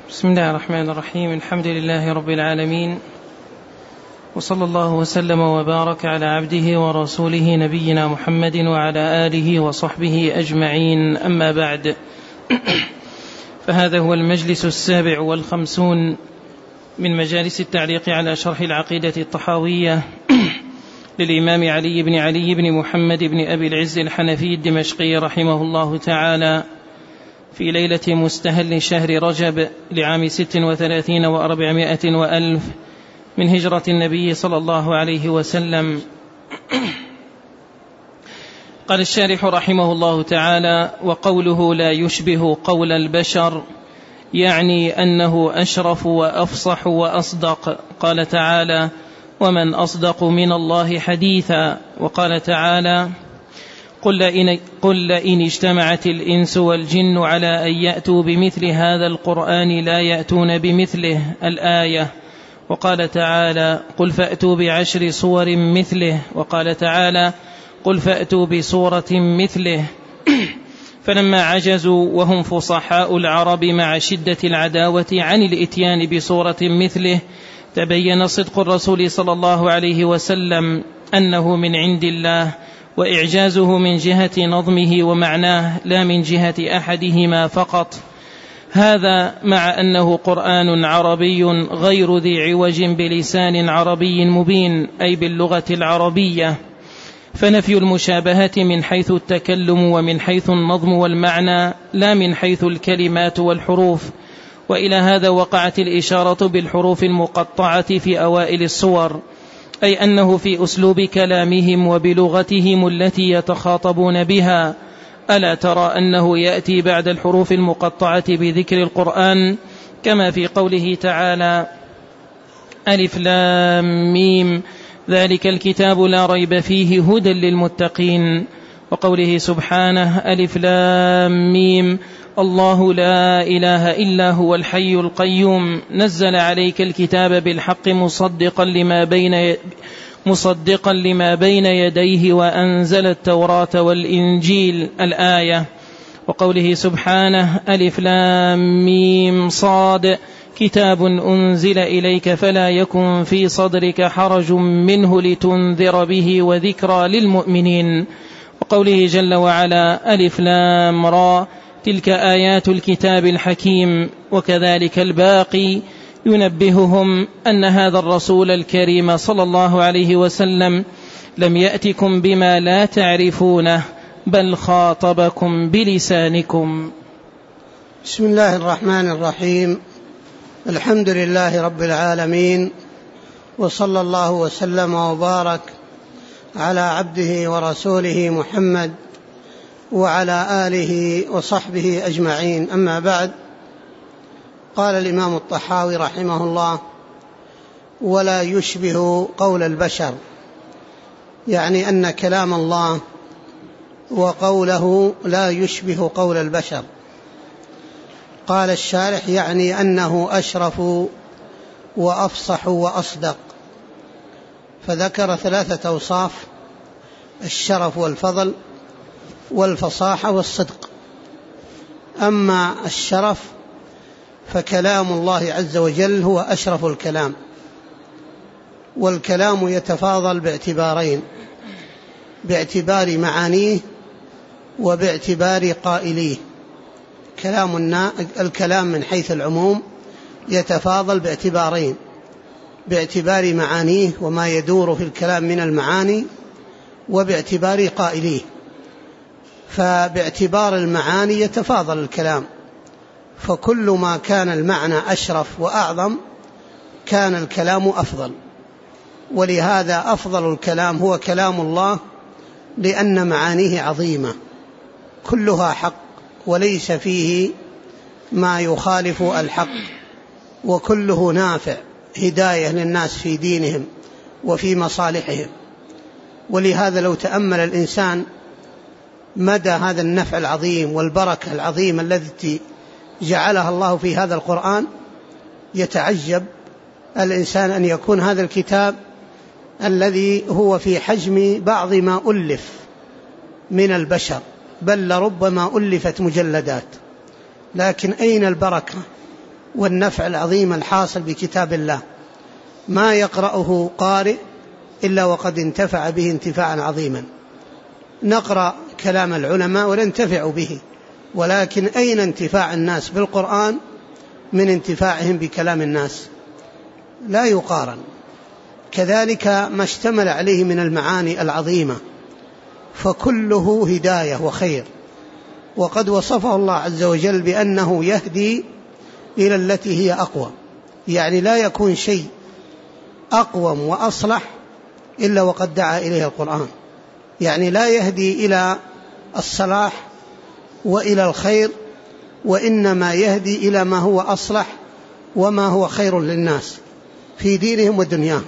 بسم الله الرحمن الرحيم. الحمد لله رب العالمين، وصلى الله وسلم وبارك على عبده ورسوله نبينا محمد وعلى آله وصحبه أجمعين، أما بعد. فهذا هو المجلس 57 من مجالس التعليق على شرح العقيدة الطحاوية للإمام علي بن محمد بن أبي العز الحنفي الدمشقي رحمه الله تعالى، في ليلة مستهل شهر رجب لعام 36 و400 وألف من هجرة النبي صلى الله عليه وسلم. قال الشارح رحمه الله تعالى: وقوله لا يشبه قول البشر يعني أنه أشرف وأفصح وأصدق. قال تعالى: ومن أصدق من الله حديثا. وقال تعالى: قل لئن اجتمعت الإنس والجن على أن يأتوا بمثل هذا القرآن لا يأتون بمثله، الآية. وقال تعالى: قل فأتوا بعشر صور مثله. وقال تعالى: قل فأتوا بصورة مثله. فلما عجزوا وهم فصحاء العرب مع شدة العداوة عن الإتيان بصورة مثله، تبين صدق الرسول صلى الله عليه وسلم أنه من عند الله، وإعجازه من جهة نظمه ومعناه لا من جهة أحدهما فقط. هذا مع أنه قرآن عربي غير ذي عوج بلسان عربي مبين، أي باللغة العربية، فنفي المشابهة من حيث التكلم ومن حيث النظم والمعنى، لا من حيث الكلمات والحروف. وإلى هذا وقعت الإشارة بالحروف المقطعة في أوائل الصور، أي أنه في أسلوب كلامهم وبلغتهم التي يتخاطبون بها. ألا ترى أنه يأتي بعد الحروف المقطعة بذكر القرآن، كما في قوله تعالى: ألف لام ميم ذلك الكتاب لا ريب فيه هدى للمتقين. وقوله سبحانه: ألف لام ميم الله لا إله إلا هو الحي القيوم نزل عليك الكتاب بالحق مصدقا لما بين يديه وأنزل التوراة والإنجيل، الآية. وقوله سبحانه: ألف لام ميم صاد كتاب أنزل إليك فلا يكن في صدرك حرج منه لتنذر به وذكرى للمؤمنين. وقوله جل وعلا: ألف لام را تلك آيات الكتاب الحكيم. وكذلك الباقي ينبههم أن هذا الرسول الكريم صلى الله عليه وسلم لم يأتكم بما لا تعرفونه، بل خاطبكم بلسانكم. بسم الله الرحمن الرحيم. الحمد لله رب العالمين، وصلى الله وسلم وبارك على عبده ورسوله محمد وعلى آله وصحبه أجمعين، أما بعد. قال الإمام الطحاوي رحمه الله: ولا يشبه قول البشر، يعني أن كلام الله وقوله لا يشبه قول البشر. قال الشارح: يعني أنه أشرف وأفصح وأصدق، فذكر 3 أوصاف: الشرف والفضل والفصاحة والصدق. أما الشرف فكلام الله عز وجل هو أشرف الكلام، والكلام يتفاضل باعتبارين: باعتبار معانيه وباعتبار قائليه. الكلام من حيث العموم يتفاضل باعتبارين: باعتبار معانيه وما يدور في الكلام من المعاني، وباعتبار قائليه. فباعتبار المعاني يتفاضل الكلام، فكل ما كان المعنى أشرف وأعظم كان الكلام أفضل. ولهذا أفضل الكلام هو كلام الله، لأن معانيه عظيمة كلها حق، وليس فيه ما يخالف الحق، وكله نافع هداية للناس في دينهم وفي مصالحهم. ولهذا لو تأمل الإنسان مدى هذا النفع العظيم والبركة العظيمة التي جعلها الله في هذا القرآن، يتعجب الإنسان أن يكون هذا الكتاب الذي هو في حجم بعض ما ألف من البشر، بل لربما ألفت مجلدات، لكن أين البركة والنفع العظيم الحاصل بكتاب الله، ما يقرأه قارئ إلا وقد انتفع به انتفاعا عظيما. نقرأ كلام العلماء وننتفع به، ولكن أين انتفاع الناس بالقرآن من انتفاعهم بكلام الناس؟ لا يقارن. كذلك ما اشتمل عليه من المعاني العظيمة فكله هداية وخير، وقد وصفه الله عز وجل بأنه يهدي إلى التي هي أقوى، يعني لا يكون شيء أقوم وأصلح إلا وقد دعا إليه القرآن، يعني لا يهدي إلى الصلاح وإلى الخير، وإنما يهدي إلى ما هو أصلح وما هو خير للناس في دينهم ودنياهم.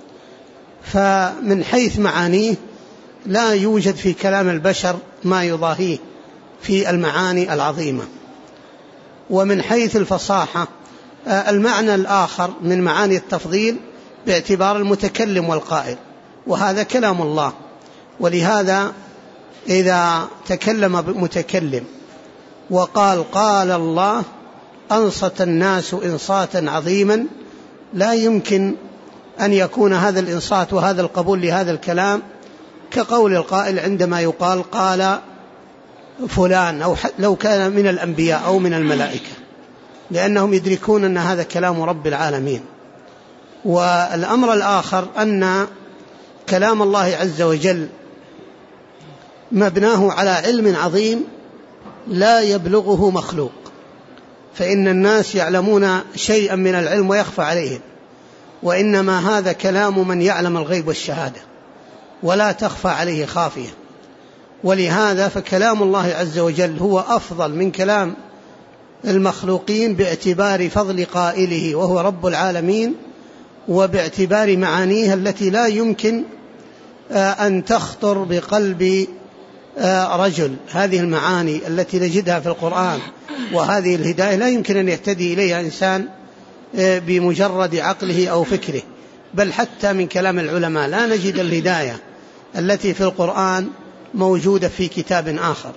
فمن حيث معانيه لا يوجد في كلام البشر ما يضاهيه في المعاني العظيمة. ومن حيث الفصاحة المعنى الآخر من معاني التفضيل باعتبار المتكلم والقائل، وهذا كلام الله، ولهذا إذا تكلم متكلم وقال قال الله أنصت الناس إنصاتا عظيما، لا يمكن أن يكون هذا الإنصات وهذا القبول لهذا الكلام كقول القائل عندما يقال قال فلان، أو لو كان من الأنبياء أو من الملائكة، لأنهم يدركون أن هذا كلام رب العالمين. والأمر الآخر أن كلام الله عز وجل مبناه على علم عظيم لا يبلغه مخلوق، فإن الناس يعلمون شيئا من العلم ويخفى عليهم، وإنما هذا كلام من يعلم الغيب والشهادة ولا تخفى عليه خافية. ولهذا فكلام الله عز وجل هو أفضل من كلام المخلوقين باعتبار فضل قائله وهو رب العالمين، وباعتبار معانيه التي لا يمكن أن تخطر بقلب رجل. هذه المعاني التي نجدها في القرآن وهذه الهداية لا يمكن أن يهتدي إليها إنسان بمجرد عقله أو فكره، بل حتى من كلام العلماء لا نجد الهداية التي في القرآن موجودة في كتاب آخر.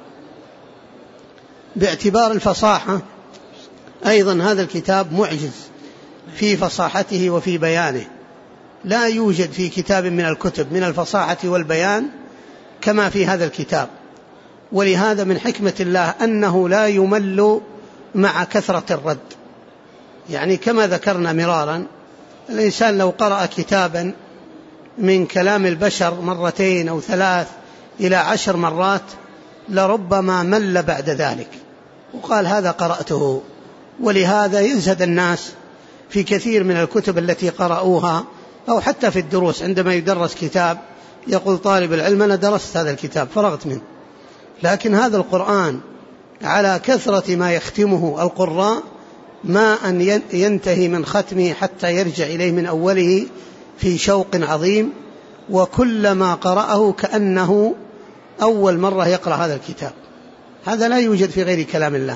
باعتبار الفصاحة أيضا هذا الكتاب معجز في فصاحته وفي بيانه، لا يوجد في كتاب من الكتب من الفصاحة والبيان كما في هذا الكتاب. ولهذا من حكمة الله أنه لا يمل مع كثرة الرد، يعني كما ذكرنا مرارا الإنسان لو قرأ كتابا من كلام البشر مرتين أو 3 إلى 10 مرات لربما مل بعد ذلك وقال هذا قرأته. ولهذا يزهد الناس في كثير من الكتب التي قرأوها، أو حتى في الدروس عندما يدرس كتاب يقول طالب العلم أنا درست هذا الكتاب فرغت منه، لكن هذا القرآن على كثرة ما يختمه القراء ما أن ينتهي من ختمه حتى يرجع إليه من أوله في شوق عظيم، وكلما قرأه كأنه أول مرة يقرأ هذا الكتاب. هذا لا يوجد في غير كلام الله.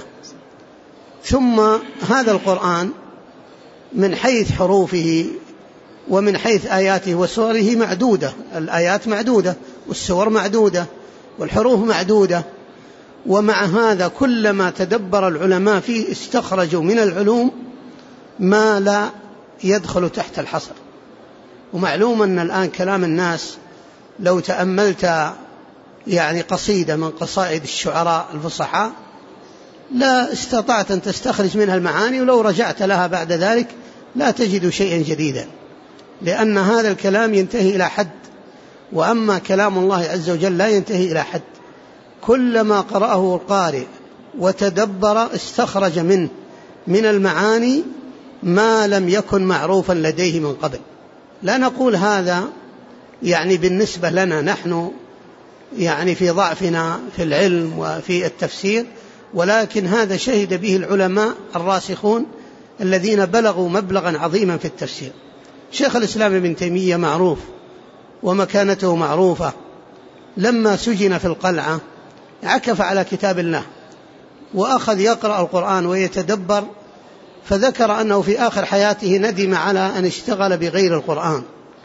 ثم هذا القرآن من حيث حروفه ومن حيث آياته وسوره معدودة، الآيات معدودة والسور معدودة والحروف معدودة، ومع هذا كلما تدبر العلماء فيه استخرجوا من العلوم ما لا يدخل تحت الحصر. ومعلوم أن الآن كلام الناس لو تأملت يعني قصيدة من قصائد الشعراء الفصحاء لا استطعت أن تستخرج منها المعاني، ولو رجعت لها بعد ذلك لا تجد شيئا جديدا، لأن هذا الكلام ينتهي إلى حد، وأما كلام الله عز وجل لا ينتهي إلى حد. كلما قرأه القارئ وتدبر استخرج منه من المعاني ما لم يكن معروفا لديه من قبل. لا نقول هذا يعني بالنسبة لنا نحن يعني في ضعفنا في العلم وفي التفسير، ولكن هذا شهد به العلماء الراسخون الذين بلغوا مبلغا عظيما في التفسير. شيخ الإسلام ابن تيمية معروف ومكانته معروفة، لما سجن في القلعة عكف على كتاب الله وأخذ يقرأ القرآن ويتدبر، فذكر أنه في آخر حياته ندم على أن اشتغل بغير القرآن.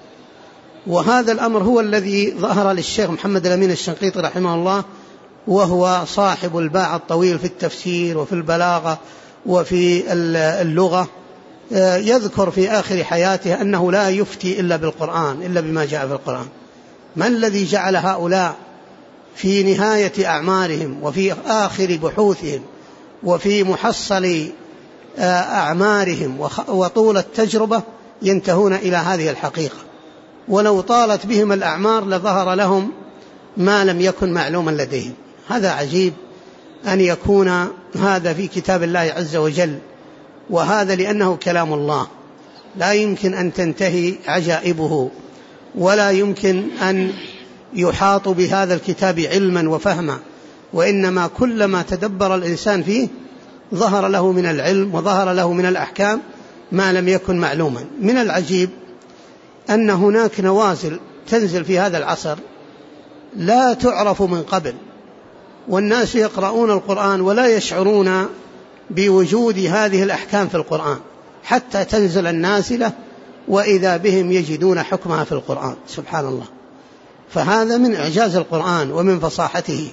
وهذا الأمر هو الذي ظهر للشيخ محمد الأمين الشنقيطي رحمه الله، وهو صاحب الباع الطويل في التفسير وفي البلاغة وفي اللغة، يذكر في آخر حياته أنه لا يفتي إلا بالقرآن، إلا بما جاء في القرآن. ما الذي جعل هؤلاء في نهاية أعمارهم وفي آخر بحوثهم وفي محصل أعمارهم وطول التجربة ينتهون إلى هذه الحقيقة؟ ولو طالت بهم الأعمار لظهر لهم ما لم يكن معلوما لديهم. هذا عجيب أن يكون هذا في كتاب الله عز وجل، وهذا لأنه كلام الله لا يمكن أن تنتهي عجائبه، ولا يمكن أن يحاط بهذا الكتاب علما وفهما، وإنما كلما تدبر الإنسان فيه ظهر له من العلم وظهر له من الأحكام ما لم يكن معلوما. من العجيب أن هناك نوازل تنزل في هذا العصر لا تعرف من قبل، والناس يقرؤون القرآن ولا يشعرون بوجود هذه الأحكام في القرآن، حتى تنزل النازلة وإذا بهم يجدون حكمها في القرآن. سبحان الله. فهذا من إعجاز القرآن ومن فصاحته.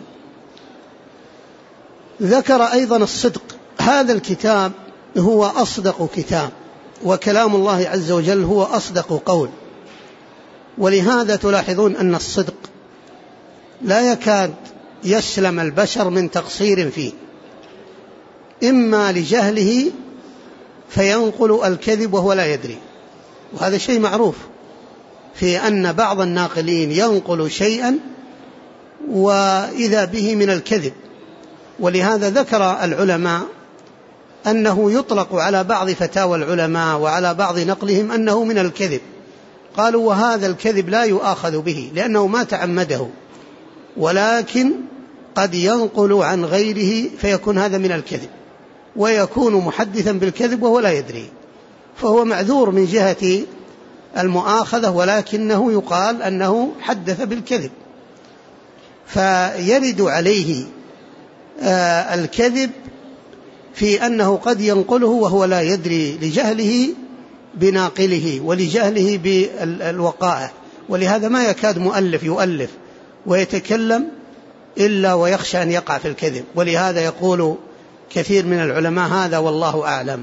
ذكر أيضا الصدق. هذا الكتاب هو أصدق كتاب، وكلام الله عز وجل هو أصدق قول، ولهذا تلاحظون أن الصدق لا يكاد يسلم البشر من تقصير فيه، إما لجهله فينقل الكذب وهو لا يدري، وهذا شيء معروف في أن بعض الناقلين ينقل شيئا وإذا به من الكذب. ولهذا ذكر العلماء أنه يطلق على بعض فتاوى العلماء وعلى بعض نقلهم أنه من الكذب. قالوا وهذا الكذب لا يؤاخذ به لأنه ما تعمده، ولكن قد ينقل عن غيره فيكون هذا من الكذب، ويكون محدثا بالكذب وهو لا يدري، فهو معذور من جهة المؤاخذة، ولكنه يقال أنه حدث بالكذب، فيرد عليه الكذب في أنه قد ينقله وهو لا يدري لجهله بناقله ولجهله بالوقائع. ولهذا ما يكاد مؤلف يؤلف ويتكلم إلا ويخشى أن يقع في الكذب، ولهذا يقول كثير من العلماء هذا والله أعلم.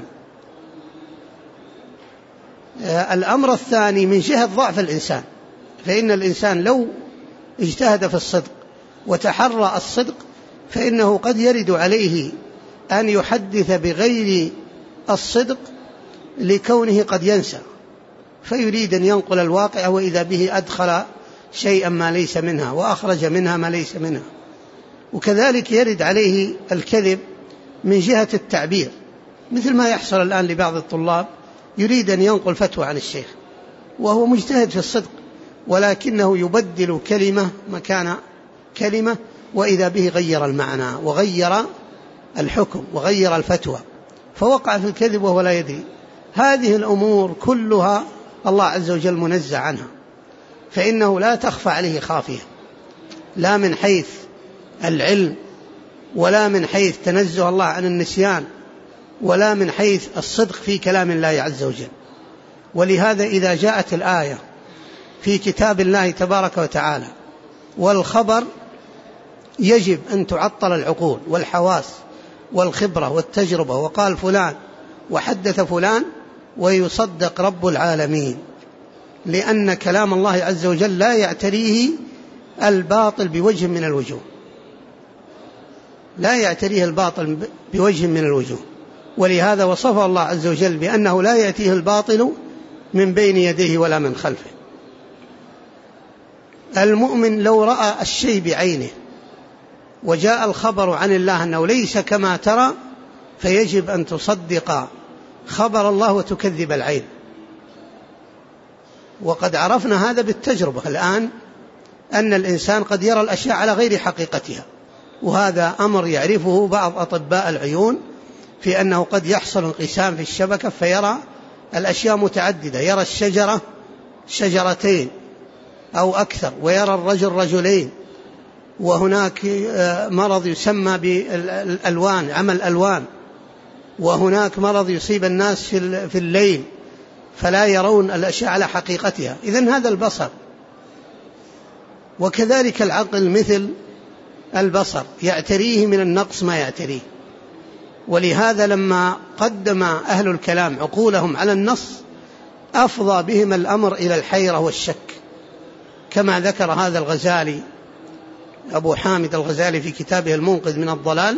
الأمر الثاني من جهة ضعف الإنسان، فإن الإنسان لو اجتهد في الصدق وتحرى الصدق فإنه قد يرد عليه أن يحدث بغير الصدق لكونه قد ينسى، فيريد أن ينقل الواقع وإذا به أدخل شيئا ما ليس منها وأخرج منها ما ليس منها. وكذلك يرد عليه الكذب من جهة التعبير، مثل ما يحصل الآن لبعض الطلاب يريد أن ينقل فتوى عن الشيخ وهو مجتهد في الصدق، ولكنه يبدل كلمة مكان كلمة وإذا به غير المعنى وغير الحكم وغير الفتوى، فوقع في الكذب وهو لا يدري. هذه الأمور كلها الله عز وجل منزه عنها، فإنه لا تخفى عليه خافية، لا من حيث العلم ولا من حيث تنزه الله عن النسيان ولا من حيث الصدق في كلام الله عز وجل. ولهذا إذا جاءت الآية في كتاب الله تبارك وتعالى والخبر يجب أن تعطل العقول والحواس والخبرة والتجربة، وقال فلان وحدث فلان ويصدق رب العالمين، لأن كلام الله عز وجل لا يعتريه الباطل بوجه من الوجوه، لا يعتريه الباطل بوجه من الوجوه. ولهذا وصف الله عز وجل بأنه لا يأتيه الباطل من بين يديه ولا من خلفه. المؤمن لو رأى الشيء بعينه وجاء الخبر عن الله أنه ليس كما ترى فيجب أن تصدق خبر الله وتكذب العين. وقد عرفنا هذا بالتجربة الآن، أن الإنسان قد يرى الأشياء على غير حقيقتها، وهذا أمر يعرفه بعض أطباء العيون، في أنه قد يحصل انقسام في الشبكة فيرى الأشياء متعددة، يرى الشجرة شجرتين أو أكثر، ويرى الرجل رجلين، وهناك مرض يسمى بالألوان، عمل ألوان، وهناك مرض يصيب الناس في الليل فلا يرون الأشياء على حقيقتها. إذن هذا البصر. وكذلك العقل مثل البصر، يعتريه من النقص ما يعتريه، ولهذا لما قدم أهل الكلام عقولهم على النص أفضى بهم الأمر إلى الحيرة والشك، كما ذكر هذا الغزالي أبو حامد الغزالي في كتابه المنقذ من الضلال.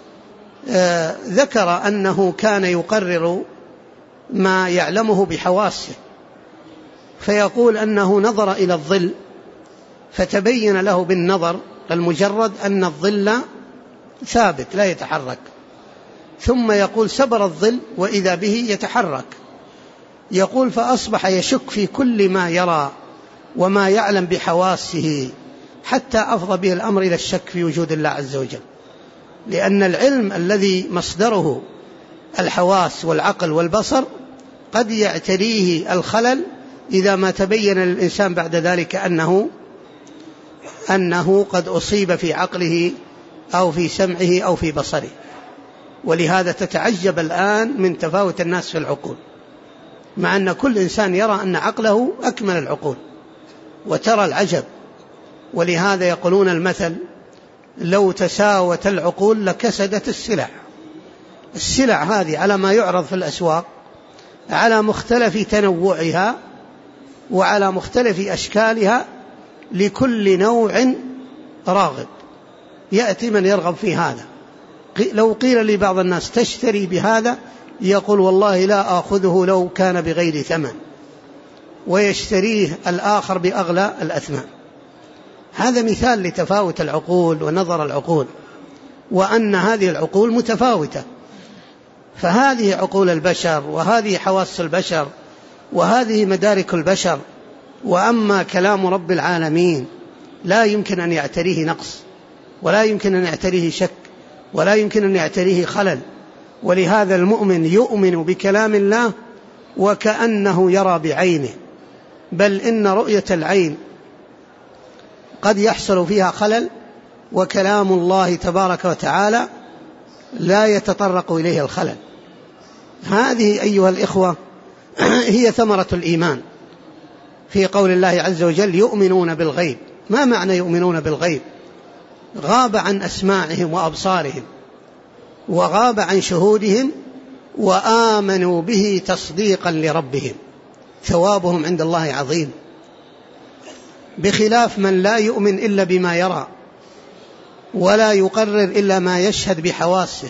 ذكر أنه كان يقرر ما يعلمه بحواسه، فيقول أنه نظر إلى الظل فتبين له بالنظر المجرد أن الظل ثابت لا يتحرك، ثم يقول سبر الظل وإذا به يتحرك. يقول فأصبح يشك في كل ما يرى وما يعلم بحواسه، حتى أفضى به الأمر إلى الشك في وجود الله عز وجل، لأن العلم الذي مصدره الحواس والعقل والبصر قد يعتريه الخلل إذا ما تبين للإنسان بعد ذلك أنه قد أصيب في عقله أو في سمعه أو في بصره. ولهذا تتعجب الآن من تفاوت الناس في العقول، مع أن كل إنسان يرى أن عقله أكمل العقول، وترى العجب. ولهذا يقولون المثل لو تساوت العقول لكسدت السلع. السلع هذه على ما يعرض في الأسواق على مختلف تنوعها وعلى مختلف أشكالها، لكل نوع راغب، يأتي من يرغب في هذا. لو قيل لبعض الناس تشتري بهذا يقول والله لا آخذه لو كان بغير ثمن، ويشتريه الآخر بأغلى الأثمان. هذا مثال لتفاوت العقول ونظر العقول، وأن هذه العقول متفاوتة. فهذه عقول البشر، وهذه حواس البشر، وهذه مدارك البشر. وأما كلام رب العالمين لا يمكن أن يعتريه نقص، ولا يمكن أن يعتريه شك، ولا يمكن أن يعتريه خلل. ولهذا المؤمن يؤمن بكلام الله وكأنه يرى بعينه، بل إن رؤية العين قد يحصل فيها خلل، وكلام الله تبارك وتعالى لا يتطرق إليه الخلل. هذه أيها الإخوة هي ثمرة الإيمان في قول الله عز وجل يؤمنون بالغيب. ما معنى يؤمنون بالغيب؟ غاب عن أسماعهم وأبصارهم، وغاب عن شهودهم، وآمنوا به تصديقا لربهم، ثوابهم عند الله عظيم، بخلاف من لا يؤمن إلا بما يرى، ولا يقرر إلا ما يشهد بحواسه.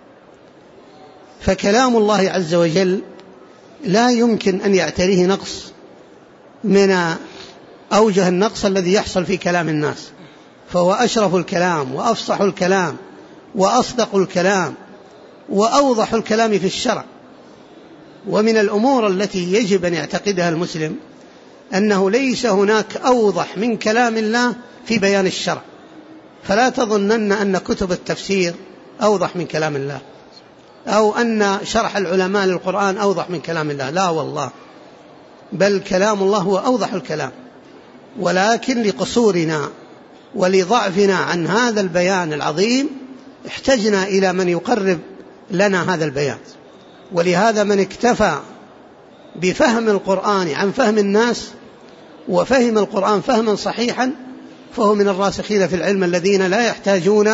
فكلام الله عز وجل لا يمكن أن يعتريه نقص من أوجه النقص الذي يحصل في كلام الناس، فهو أشرف الكلام وأفصح الكلام وأصدق الكلام وأوضح الكلام في الشرع. ومن الأمور التي يجب أن يعتقدها المسلم أنه ليس هناك أوضح من كلام الله في بيان الشرع، فلا تظنن أن كتب التفسير أوضح من كلام الله، أو أن شرح العلماء للقرآن أوضح من كلام الله، لا والله، بل كلام الله هو أوضح الكلام، ولكن لقصورنا ولضعفنا عن هذا البيان العظيم احتجنا إلى من يقرب لنا هذا البيان. ولهذا من اكتفى بفهم القرآن عن فهم الناس وفهم القرآن فهما صحيحا فهو من الراسخين في العلم الذين لا يحتاجون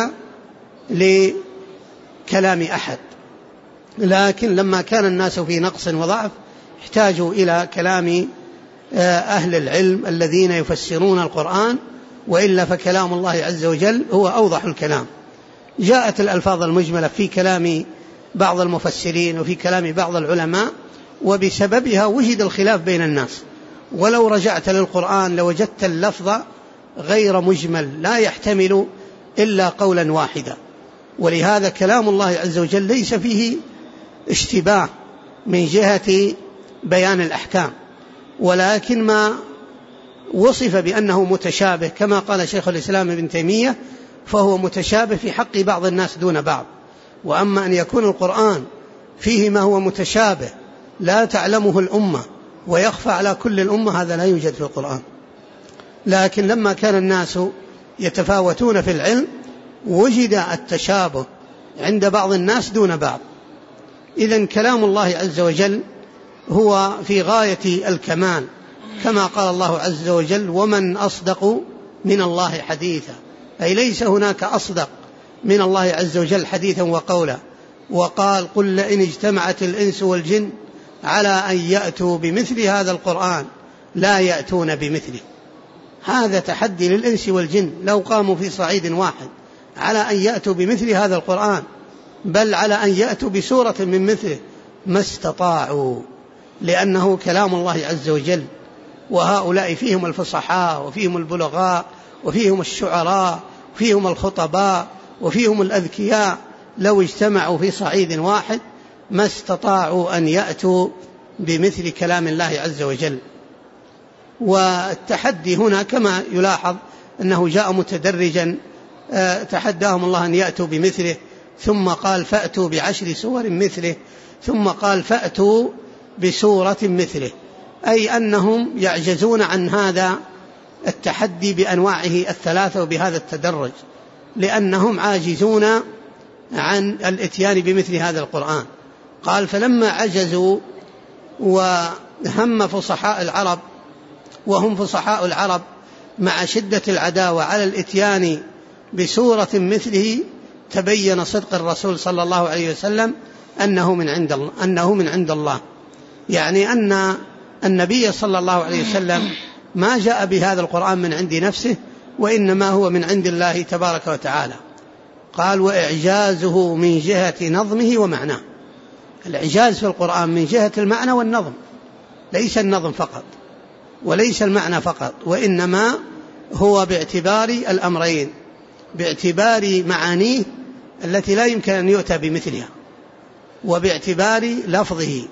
لكلام أحد. لكن لما كان الناس في نقص وضعف احتاجوا إلى كلام أهل العلم الذين يفسرون القرآن، وإلا فكلام الله عز وجل هو أوضح الكلام. جاءت الألفاظ المجملة في كلام بعض المفسرين وفي كلام بعض العلماء، وبسببها وجد الخلاف بين الناس. ولو رجعت للقرآن لوجدت اللفظ غير مجمل لا يحتمل إلا قولا واحدا. ولهذا كلام الله عز وجل ليس فيه اشتباه من جهة بيان الأحكام، ولكن ما وصف بأنه متشابه كما قال شيخ الإسلام ابن تيمية فهو متشابه في حق بعض الناس دون بعض. وأما أن يكون القرآن فيه ما هو متشابه لا تعلمه الأمة ويخفى على كل الأمة، هذا لا يوجد في القرآن. لكن لما كان الناس يتفاوتون في العلم وجد التشابه عند بعض الناس دون بعض. إذن كلام الله عز وجل هو في غاية الكمال، كما قال الله عز وجل ومن أصدق من الله حديثا، أي ليس هناك أصدق من الله عز وجل حديثا وقولا. وقال قل لئن اجتمعت الإنس والجن على أن يأتوا بمثل هذا القرآن لا يأتون بمثله. هذا تحدي للإنس والجن، لو قاموا في صعيد واحد على أن يأتوا بمثل هذا القرآن، بل على أن يأتوا بسورة من مثله، ما استطاعوا، لأنه كلام الله عز وجل، وهؤلاء فيهم الفصحاء وفيهم البلغاء وفيهم الشعراء وفيهم الخطباء وفيهم الأذكياء، لو اجتمعوا في صعيد واحد ما استطاعوا أن يأتوا بمثل كلام الله عز وجل. والتحدي هنا كما يلاحظ أنه جاء متدرجا، تحداهم الله أن يأتوا بمثله، ثم قال فأتوا بعشر سور مثله، ثم قال فأتوا بسورة مثله، أي أنهم يعجزون عن هذا التحدي بأنواعه الثلاثة وبهذا التدرج، لأنهم عاجزون عن الاتيان بمثل هذا القرآن. قال فلما عجزوا وهم فصحاء العرب، وهم فصحاء العرب مع شدة العداوة على الاتيان بسورة مثله، تبين صدق الرسول صلى الله عليه وسلم أنه من عند الله، يعني أن النبي صلى الله عليه وسلم ما جاء بهذا القرآن من عند نفسه، وإنما هو من عند الله تبارك وتعالى. قال وإعجازه من جهة نظمه ومعناه، الإعجاز في القرآن من جهة المعنى والنظم، ليس النظم فقط وليس المعنى فقط، وإنما هو باعتبار الأمرين، باعتبار معانيه التي لا يمكن أن يؤتى بمثلها، وباعتبار لفظه.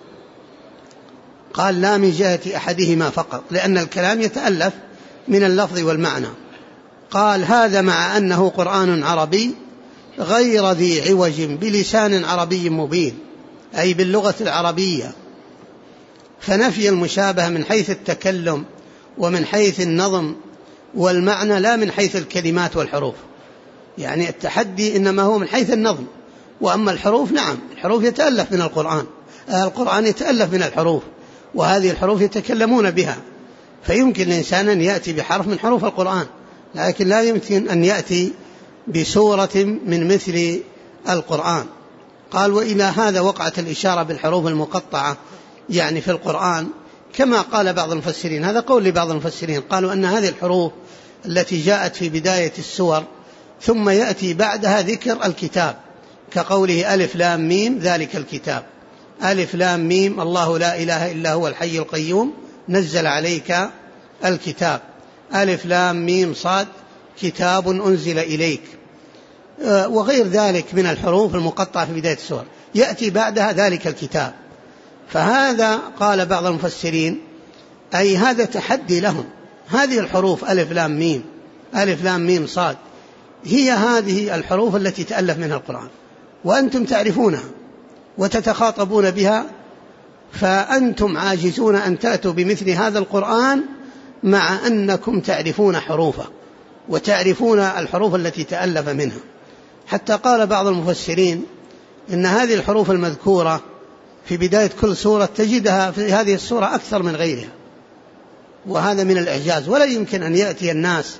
قال لا من جهة أحدهما فقط، لأن الكلام يتألف من اللفظ والمعنى. قال هذا مع أنه قرآن عربي غير ذي عوج بلسان عربي مبين، أي باللغة العربية، فنفي المشابهة من حيث التكلم ومن حيث النظم والمعنى، لا من حيث الكلمات والحروف. يعني التحدي إنما هو من حيث النظم، وأما الحروف نعم، الحروف يتألف من القرآن يتألف من الحروف، وهذه الحروف يتكلمون بها، فيمكن الإنسان أن يأتي بحرف من حروف القرآن، لكن لا يمكن أن يأتي بسورة من مثل القرآن. قال وإلى هذا وقعت الإشارة بالحروف المقطعة يعني في القرآن، كما قال بعض المفسرين، هذا قول لبعض المفسرين، قالوا أن هذه الحروف التي جاءت في بداية السور ثم يأتي بعدها ذكر الكتاب، كقوله ألف لام ميم ذلك الكتاب، ألف لام ميم الله لا إله إلا هو الحي القيوم نزل عليك الكتاب، ألف لام ميم صاد كتاب أنزل إليك، وغير ذلك من الحروف المقطعة في بداية السور، يأتي بعدها ذلك الكتاب. فهذا قال بعض المفسرين أي هذا تحدي لهم، هذه الحروف ألف لام ميم، ألف لام ميم صاد، هي هذه الحروف التي تألف منها القرآن، وأنتم تعرفونها وتتخاطبون بها، فأنتم عاجزون أن تأتوا بمثل هذا القرآن مع أنكم تعرفون حروفه وتعرفون الحروف التي تألف منها. حتى قال بعض المفسرين إن هذه الحروف المذكورة في بداية كل سورة تجدها في هذه السورة أكثر من غيرها، وهذا من الإعجاز، ولا يمكن أن يأتي الناس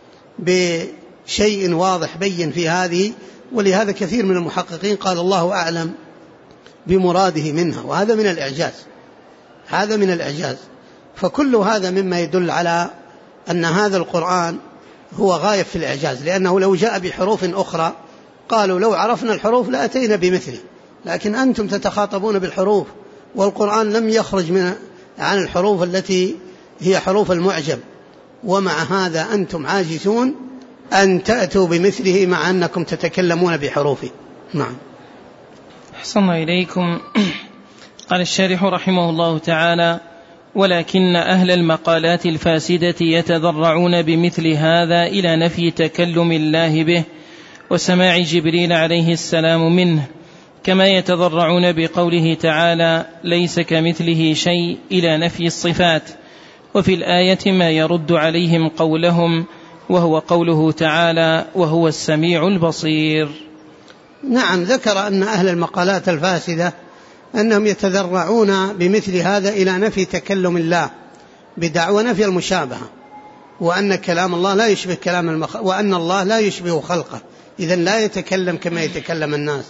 بشيء واضح بين في هذه، ولهذا كثير من المحققين قال الله أعلم بمراده منها، وهذا من الإعجاز، هذا من الإعجاز. فكل هذا مما يدل على أن هذا القرآن هو غاية في الإعجاز، لأنه لو جاء بحروف أخرى قالوا لو عرفنا الحروف لأتينا بمثله، لكن أنتم تتخاطبون بالحروف، والقرآن لم يخرج عن الحروف التي هي حروف المعجم، ومع هذا أنتم عاجزون أن تأتوا بمثله مع أنكم تتكلمون بحروفه. نعم. أحسن إليكم. قال الشارح رحمه الله تعالى ولكن أهل المقالات الفاسدة يتضرعون بمثل هذا إلى نفي تكلم الله به وسماع جبريل عليه السلام منه، كما يتضرعون بقوله تعالى ليس كمثله شيء إلى نفي الصفات، وفي الآية ما يرد عليهم قولهم وهو قوله تعالى وهو السميع البصير. نعم، ذكر أن أهل المقالات الفاسدة أنهم يتذرعون بمثل هذا إلى نفي تكلم الله بدعوى نفي المشابهة، وأن كلام الله لا يشبه كلام وأن الله لا يشبه خلقه، إذن لا يتكلم كما يتكلم الناس،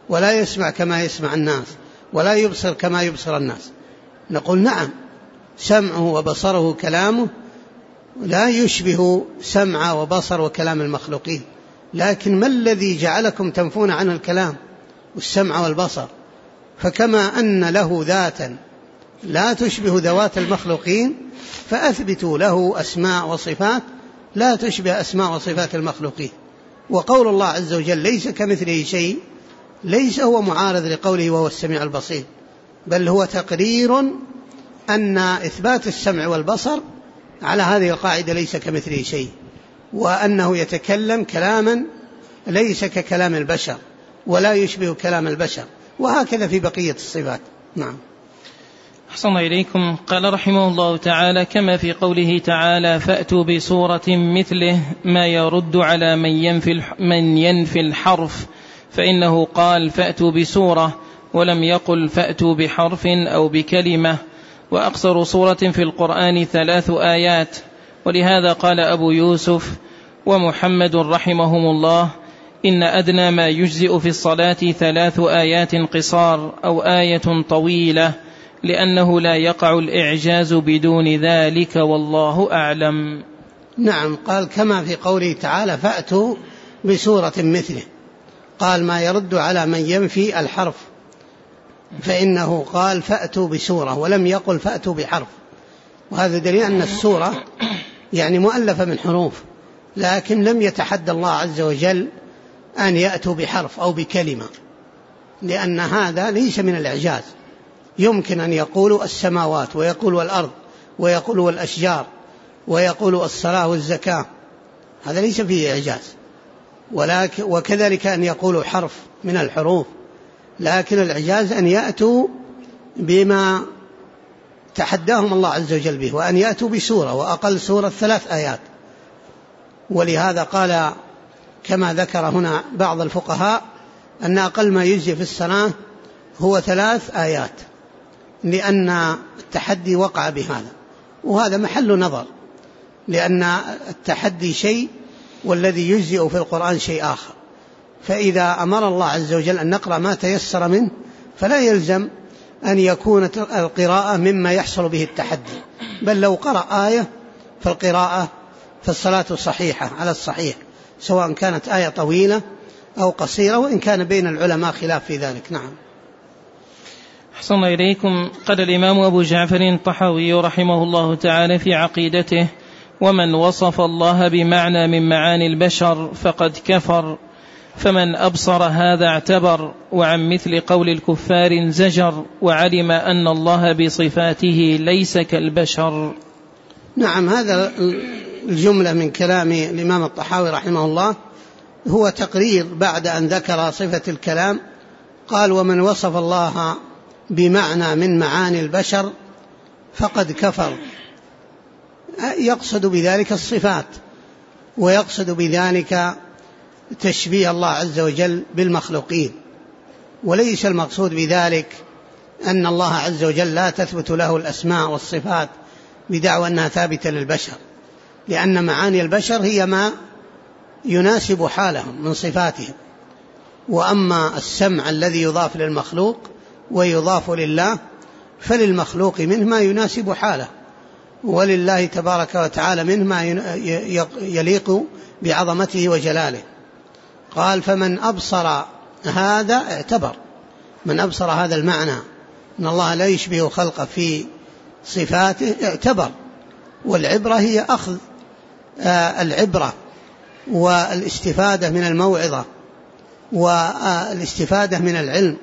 ولا يسمع كما يسمع الناس ولا يبصر كما يبصر الناس. نقول نعم، سمعه وبصره كلامه لا يشبه سمع وبصر وكلام المخلوقين، لكن ما الذي جعلكم تنفون عن الكلام والسمع والبصر؟ فكما أن له ذاتا لا تشبه ذوات المخلوقين فأثبتوا له أسماء وصفات لا تشبه أسماء وصفات المخلوقين. وقول الله عز وجل ليس كمثله شيء ليس هو معارض لقوله وهو السميع البصير، بل هو تقرير أن إثبات السمع والبصر على هذه القاعدة ليس كمثله شيء، وأنه يتكلم كلاما ليس ككلام البشر ولا يشبه كلام البشر، وهكذا في بقية الصفات. نعم. أحسن إليكم. قال رحمه الله تعالى: كما في قوله تعالى: فأتوا بسورة مثله، ما يرد على من ينفي الحرف، فإنه قال فأتوا بسورة ولم يقل فأتوا بحرف أو بكلمة. وأقصر سورة في القرآن 3 آيات، ولهذا قال أبو يوسف ومحمد رحمهم الله: إن أدنى ما يجزئ في الصلاة 3 آيات قصار أو آية طويلة، لأنه لا يقع الإعجاز بدون ذلك، والله أعلم. نعم. قال كما في قوله تعالى: فأتوا بسورة مثله، قال ما يرد على من ينفي الحرف، فإنه قال فأتوا بسورة ولم يقل فأتوا بحرف، وهذا دليل أن السورة يعني مؤلفة من حروف، لكن لم يتحدى الله عز وجل أن يأتوا بحرف أو بكلمة، لأن هذا ليس من الإعجاز. يمكن أن يقولوا السماوات ويقولوا الأرض ويقولوا الأشجار ويقولوا الصلاة والزكاة، هذا ليس فيه إعجاز. وكذلك أن يقولوا حرف من الحروف، لكن الإعجاز أن يأتوا بما تحداهم الله عز وجل به، وأن يأتوا بسورة، وأقل سورة 3 آيات. ولهذا قال كما ذكر هنا بعض الفقهاء أن أقل ما يجزي في الصلاة هو 3 آيات، لأن التحدي وقع بهذا، وهذا محل نظر، لأن التحدي شيء والذي يجزئ في القرآن شيء آخر. فإذا أمر الله عز وجل أن نقرأ ما تيسر منه فلا يلزم أن يكون القراءة مما يحصل به التحدي، بل لو قرأ آية فالقراءة فالصلاة صحيحة على الصحيح، سواء كانت آية طويلة أو قصيرة، وإن كان بين العلماء خلاف في ذلك. نعم. أحسن إليكم. قال الإمام أبو جعفر الطحاوي رحمه الله تعالى في عقيدته: ومن وصف الله بمعنى من معاني البشر فقد كفر، فمن أبصر هذا اعتبر، وعن مثل قول الكفار زجر، وعلم أن الله بصفاته ليس كالبشر. نعم. هذا الجملة من كلام الإمام الطحاوي رحمه الله هو تقرير بعد أن ذكر صفة الكلام. قال: ومن وصف الله بمعنى من معاني البشر فقد كفر، يقصد بذلك الصفات، ويقصد بذلك تشبيه الله عز وجل بالمخلوقين، وليس المقصود بذلك أن الله عز وجل لا تثبت له الأسماء والصفات بدعوى أنها ثابتة للبشر، لأن معاني البشر هي ما يناسب حالهم من صفاتهم. وأما السمع الذي يضاف للمخلوق ويضاف لله فللمخلوق منه ما يناسب حاله، ولله تبارك وتعالى منه ما يليق بعظمته وجلاله. قال: فمن أبصر هذا اعتبر، من أبصر هذا المعنى أن الله لا يشبه خلقه في صفاته اعتبر. والعبرة هي أخذ العبرة والاستفادة من الموعظة والاستفادة من العلم.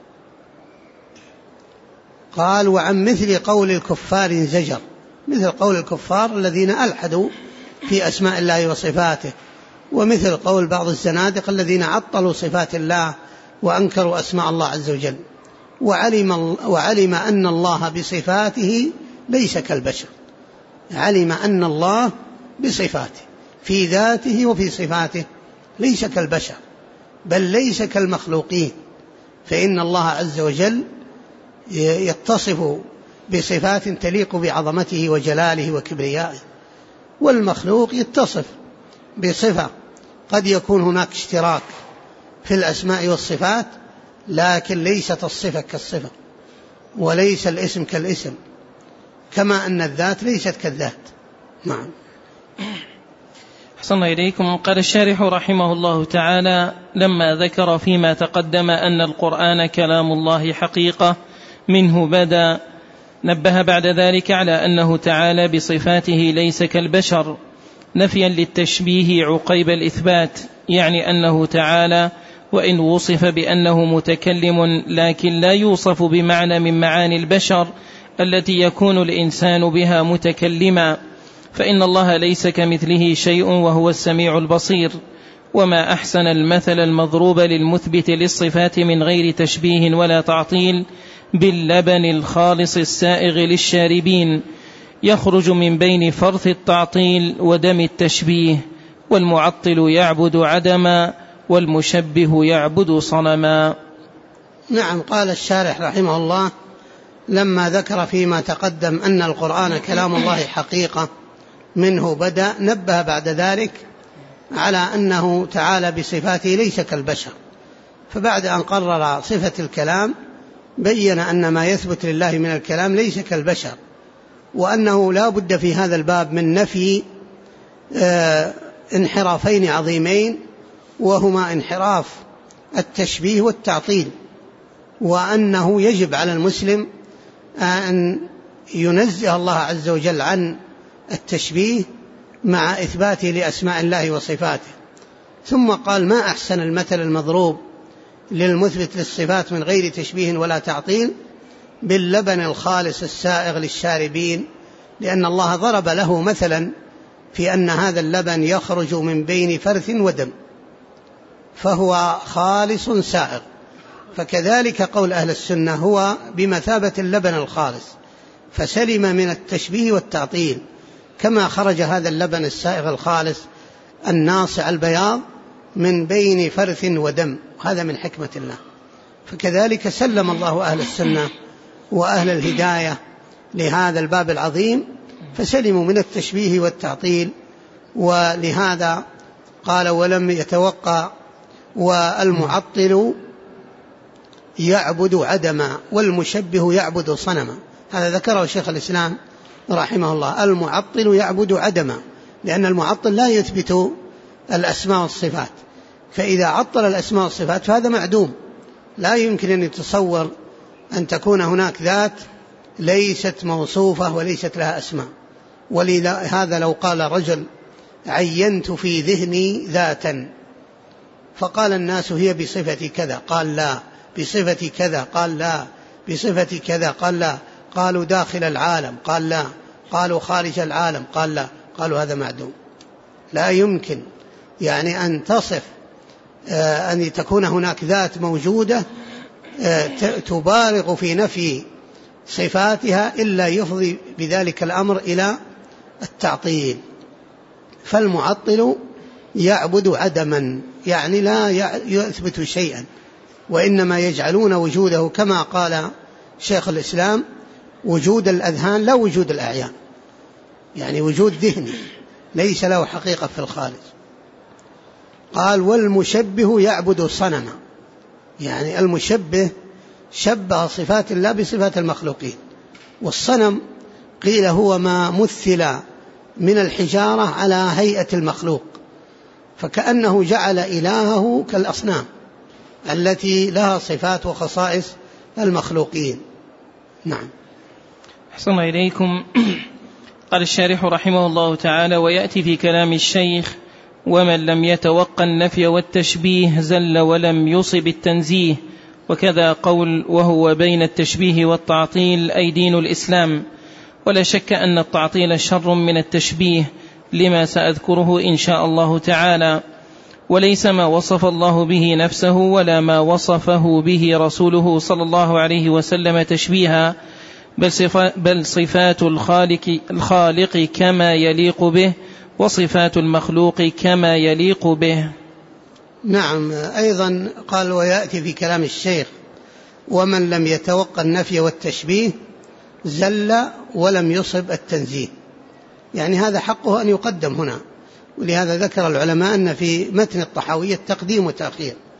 قال: وعن مثل قول الكفار زجر، مثل قول الكفار الذين ألحدوا في أسماء الله وصفاته، ومثل قول بعض الزنادقة الذين عطلوا صفات الله وأنكروا أسماء الله عز وجل. وعلم أن الله بصفاته ليس كالبشر، علم أن الله بصفاته في ذاته وفي صفاته ليس كالبشر، بل ليس كالمخلوقين، فإن الله عز وجل يتصف بصفات تليق بعظمته وجلاله وكبريائه، والمخلوق يتصف بصفة قد يكون هناك اشتراك في الأسماء والصفات، لكن ليست الصفة كالصفة، وليس الاسم كالاسم، كما أن الذات ليست كالذات. نعم. أحسن إليكم. قال الشارح رحمه الله تعالى: لما ذكر فيما تقدم أن القرآن كلام الله حقيقة منه بدا، نبه بعد ذلك على أنه تعالى بصفاته ليس كالبشر، نفيا للتشبيه عقيب الإثبات، يعني أنه تعالى وإن وصف بأنه متكلم لكن لا يوصف بمعنى من معاني البشر التي يكون الإنسان بها متكلما، فإن الله ليس كمثله شيء وهو السميع البصير. وما أحسن المثل المضروب للمثبت للصفات من غير تشبيه ولا تعطيل باللبن الخالص السائغ للشاربين، يخرج من بين فرث التعطيل ودم التشبيه، والمعطل يعبد عدما والمشبه يعبد صنما. نعم. قال الشارح رحمه الله: لما ذكر فيما تقدم أن القرآن كلام الله حقيقة منه بدأ، نبه بعد ذلك على أنه تعالى بصفاته ليس كالبشر، فبعد أن قرر صفة الكلام بين أن ما يثبت لله من الكلام ليس كالبشر، وأنه لا بد في هذا الباب من نفي انحرافين عظيمين، وهما انحراف التشبيه والتعطيل، وأنه يجب على المسلم أن ينزه الله عز وجل عن التشبيه مع إثباته لأسماء الله وصفاته. ثم قال: ما أحسن المثل المضروب للمثبت للصفات من غير تشبيه ولا تعطيل باللبن الخالص السائغ للشاربين، لأن الله ضرب له مثلا في أن هذا اللبن يخرج من بين فرث ودم، فهو خالص سائغ، فكذلك قول أهل السنة هو بمثابة اللبن الخالص، فسلم من التشبيه والتعطيل، كما خرج هذا اللبن السائغ الخالص الناصع البياض من بين فرث ودم، هذا من حكمة الله. فكذلك سلم الله أهل السنة وأهل الهداية لهذا الباب العظيم، فسلموا من التشبيه والتعطيل. ولهذا قال: ولم يتوقع والمعطل يعبد عدما والمشبه يعبد صنما. هذا ذكره شيخ الإسلام رحمه الله: المعطل يعبد عدما، لأن المعطل لا يثبت الأسماء والصفات، فإذا عطل الأسماء والصفات فهذا معدوم، لا يمكن أن يتصور أن تكون هناك ذات ليست موصوفة وليست لها أسماء. ولهذا لو قال رجل: عينت في ذهني ذاتا، فقال الناس: هي بصفة كذا، قال لا. بصفة كذا، قال لا. بصفة كذا، قال لا. قالوا داخل العالم، قال لا. قالوا خارج العالم، قال لا. قالوا هذا معدوم، لا يمكن يعني أن تصف أن تكون هناك ذات موجودة تبالغ في نفي صفاتها إلا يفضي بذلك الأمر إلى التعطيل. فالمعطل يعبد عدما، يعني لا يثبت شيئا، وإنما يجعلون وجوده كما قال شيخ الإسلام: وجود الأذهان لا وجود الأعيان، يعني وجود ذهني ليس له حقيقة في الخارج. قال: والمشبه يعبد صنما، يعني المشبه شبه صفات الله بصفات المخلوقين. والصنم قيل هو ما مثل من الحجارة على هيئة المخلوق، فكأنه جعل إلهه كالأصنام التي لها صفات وخصائص المخلوقين. نعم. أحسن إليكم. قال الشارح رحمه الله تعالى: ويأتي في كلام الشيخ: ومن لم يتوق النفي والتشبيه زل ولم يصب التنزيه. وكذا قول: وهو بين التشبيه والتعطيل أي دين الإسلام. ولا شك أن التعطيل شر من التشبيه لما سأذكره إن شاء الله تعالى، وليس ما وصف الله به نفسه ولا ما وصفه به رسوله صلى الله عليه وسلم تشبيها، بل صفات الخالق كما يليق به، وصفات المخلوق كما يليق به. نعم. أيضا قال: ويأتي في كلام الشيخ: ومن لم يتوقع النفي والتشبيه زل ولم يصب التنزيه، يعني هذا حقه أن يقدم هنا. ولهذا ذكر العلماء أن في متن الطحاوية تقديم وتأخير،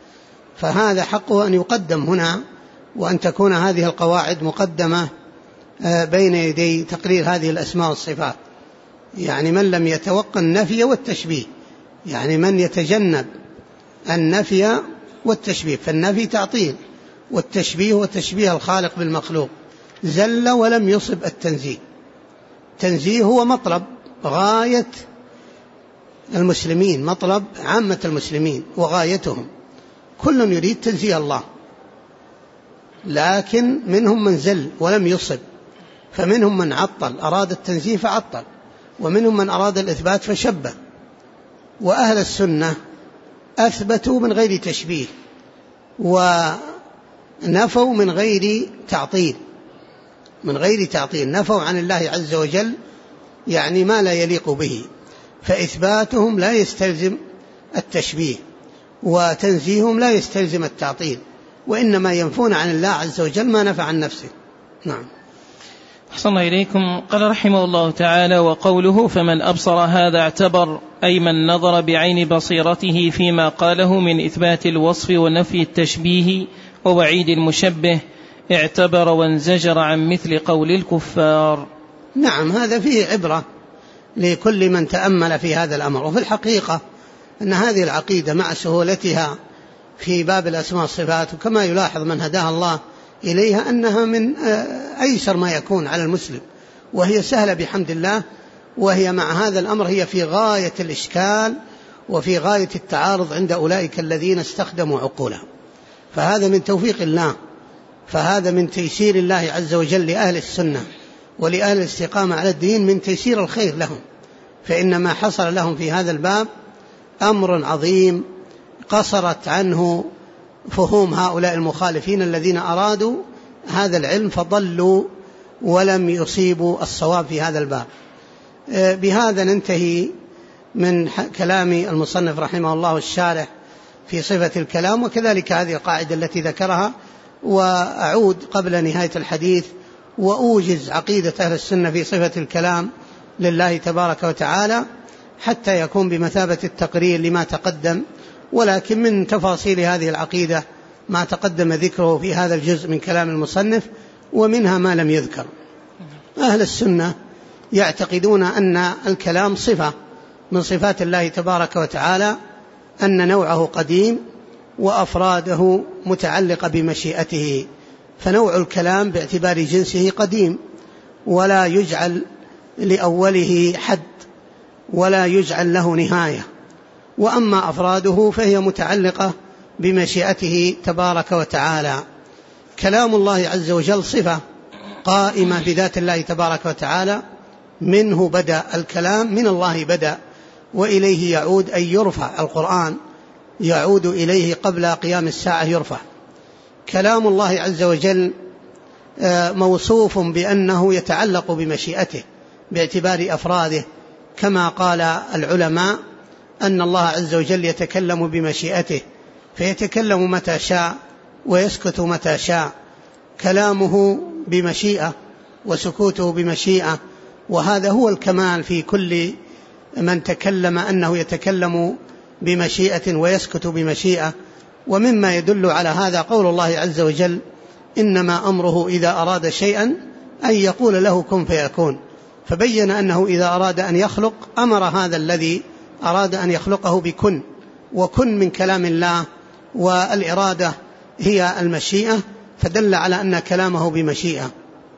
فهذا حقه أن يقدم هنا، وأن تكون هذه القواعد مقدمة بين يدي تقرير هذه الأسماء والصفات. يعني من لم يتوقع النفي والتشبيه، يعني من يتجنب النفي والتشبيه، فالنفي تعطيل، والتشبيه وتشبيه الخالق بالمخلوق، زل ولم يصب التنزيه. التنزيه هو مطلب غاية المسلمين، مطلب عامة المسلمين وغايتهم، كل يريد تنزيه الله، لكن منهم من زل ولم يصب، فمنهم من عطل أراد التنزيه فعطل، ومنهم من أراد الإثبات فشبه. وأهل السنة أثبتوا من غير تشبيه، ونفوا من غير تعطيل، نفوا عن الله عز وجل يعني ما لا يليق به، فإثباتهم لا يستلزم التشبيه، وتنزيههم لا يستلزم التعطيل، وإنما ينفون عن الله عز وجل ما نفع عن نفسه. نعم. أحسن الله إليكم. قال رحمه الله تعالى: وقوله فمن أبصر هذا اعتبر، أي من نظر بعين بصيرته فيما قاله من إثبات الوصف ونفي التشبيه ووعيد المشبه، اعتبر وانزجر عن مثل قول الكفار. نعم، هذا فيه عبرة لكل من تأمل في هذا الأمر. وفي الحقيقة أن هذه العقيدة مع سهولتها في باب الأسماء والصفات، وكما يلاحظ من هداها الله إليها أنها من أيسر ما يكون على المسلم، وهي سهلة بحمد الله، وهي مع هذا الأمر هي في غاية الإشكال وفي غاية التعارض عند أولئك الذين استخدموا عقولهم. فهذا من توفيق الله، فهذا من تيسير الله عز وجل لأهل السنة ولأهل الاستقامة على الدين، من تيسير الخير لهم، فإن ما حصل لهم في هذا الباب أمر عظيم قصرت عنه فهوم هؤلاء المخالفين الذين أرادوا هذا العلم فضلوا ولم يصيبوا الصواب في هذا الباب. بهذا ننتهي من كلام المصنف رحمه الله الشارح في صفة الكلام، وكذلك هذه القاعدة التي ذكرها. وأعود قبل نهاية الحديث وأوجز عقيدة أهل السنة في صفة الكلام لله تبارك وتعالى حتى يكون بمثابة التقرير لما تقدم، ولكن من تفاصيل هذه العقيدة ما تقدم ذكره في هذا الجزء من كلام المصنف، ومنها ما لم يذكر. أهل السنة يعتقدون أن الكلام صفة من صفات الله تبارك وتعالى، أن نوعه قديم وأفراده متعلقة بمشيئته، فنوع الكلام باعتبار جنسه قديم ولا يجعل لأوله حد ولا يجعل له نهاية، وأما أفراده فهي متعلقة بمشيئته تبارك وتعالى. كلام الله عز وجل صفة قائمة بذات الله تبارك وتعالى، منه بدأ الكلام، من الله بدأ، وإليه يعود أن يرفع. القرآن يعود إليه قبل قيام الساعة يرفع. كلام الله عز وجل موصوف بأنه يتعلق بمشيئته باعتبار أفراده، كما قال العلماء أن الله عز وجل يتكلم بمشيئته، فيتكلم متى شاء ويسكت متى شاء. كلامه بمشيئة وسكوته بمشيئة، وهذا هو الكمال في كل من تكلم، أنه يتكلم بمشيئة ويسكت بمشيئة. ومما يدل على هذا قول الله عز وجل: إنما أمره إذا أراد شيئا أن يقول له كن فيكون. فبين أنه إذا أراد أن يخلق أمر هذا الذي أراد أن يخلقه بكن، وكن من كلام الله، والإرادة هي المشيئة، فدل على أن كلامه بمشيئة.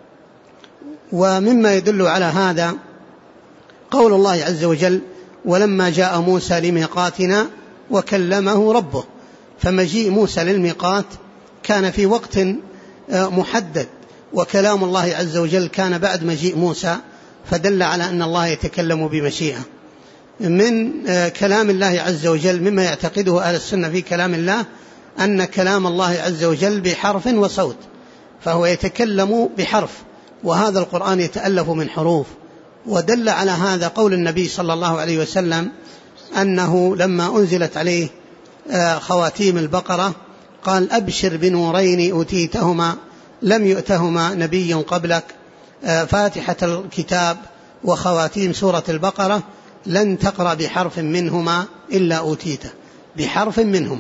ومما يدل على هذا قول الله عز وجل: ولما جاء موسى لميقاتنا وكلمه ربه. فمجيء موسى للميقات كان في وقت محدد، وكلام الله عز وجل كان بعد مجيء موسى، فدل على أن الله يتكلم بمشيئة. من كلام الله عز وجل مما يعتقده أهل السنة في كلام الله أن كلام الله عز وجل بحرف وصوت، فهو يتكلم بحرف، وهذا القرآن يتألف من حروف. ودل على هذا قول النبي صلى الله عليه وسلم أنه لما أنزلت عليه خواتيم البقرة قال: أبشر بنورين أوتيتهما لم يؤتهما نبي قبلك، فاتحة الكتاب وخواتيم سورة البقرة، لن تقرأ بحرف منهما إلا أوتيته، بحرف منهما.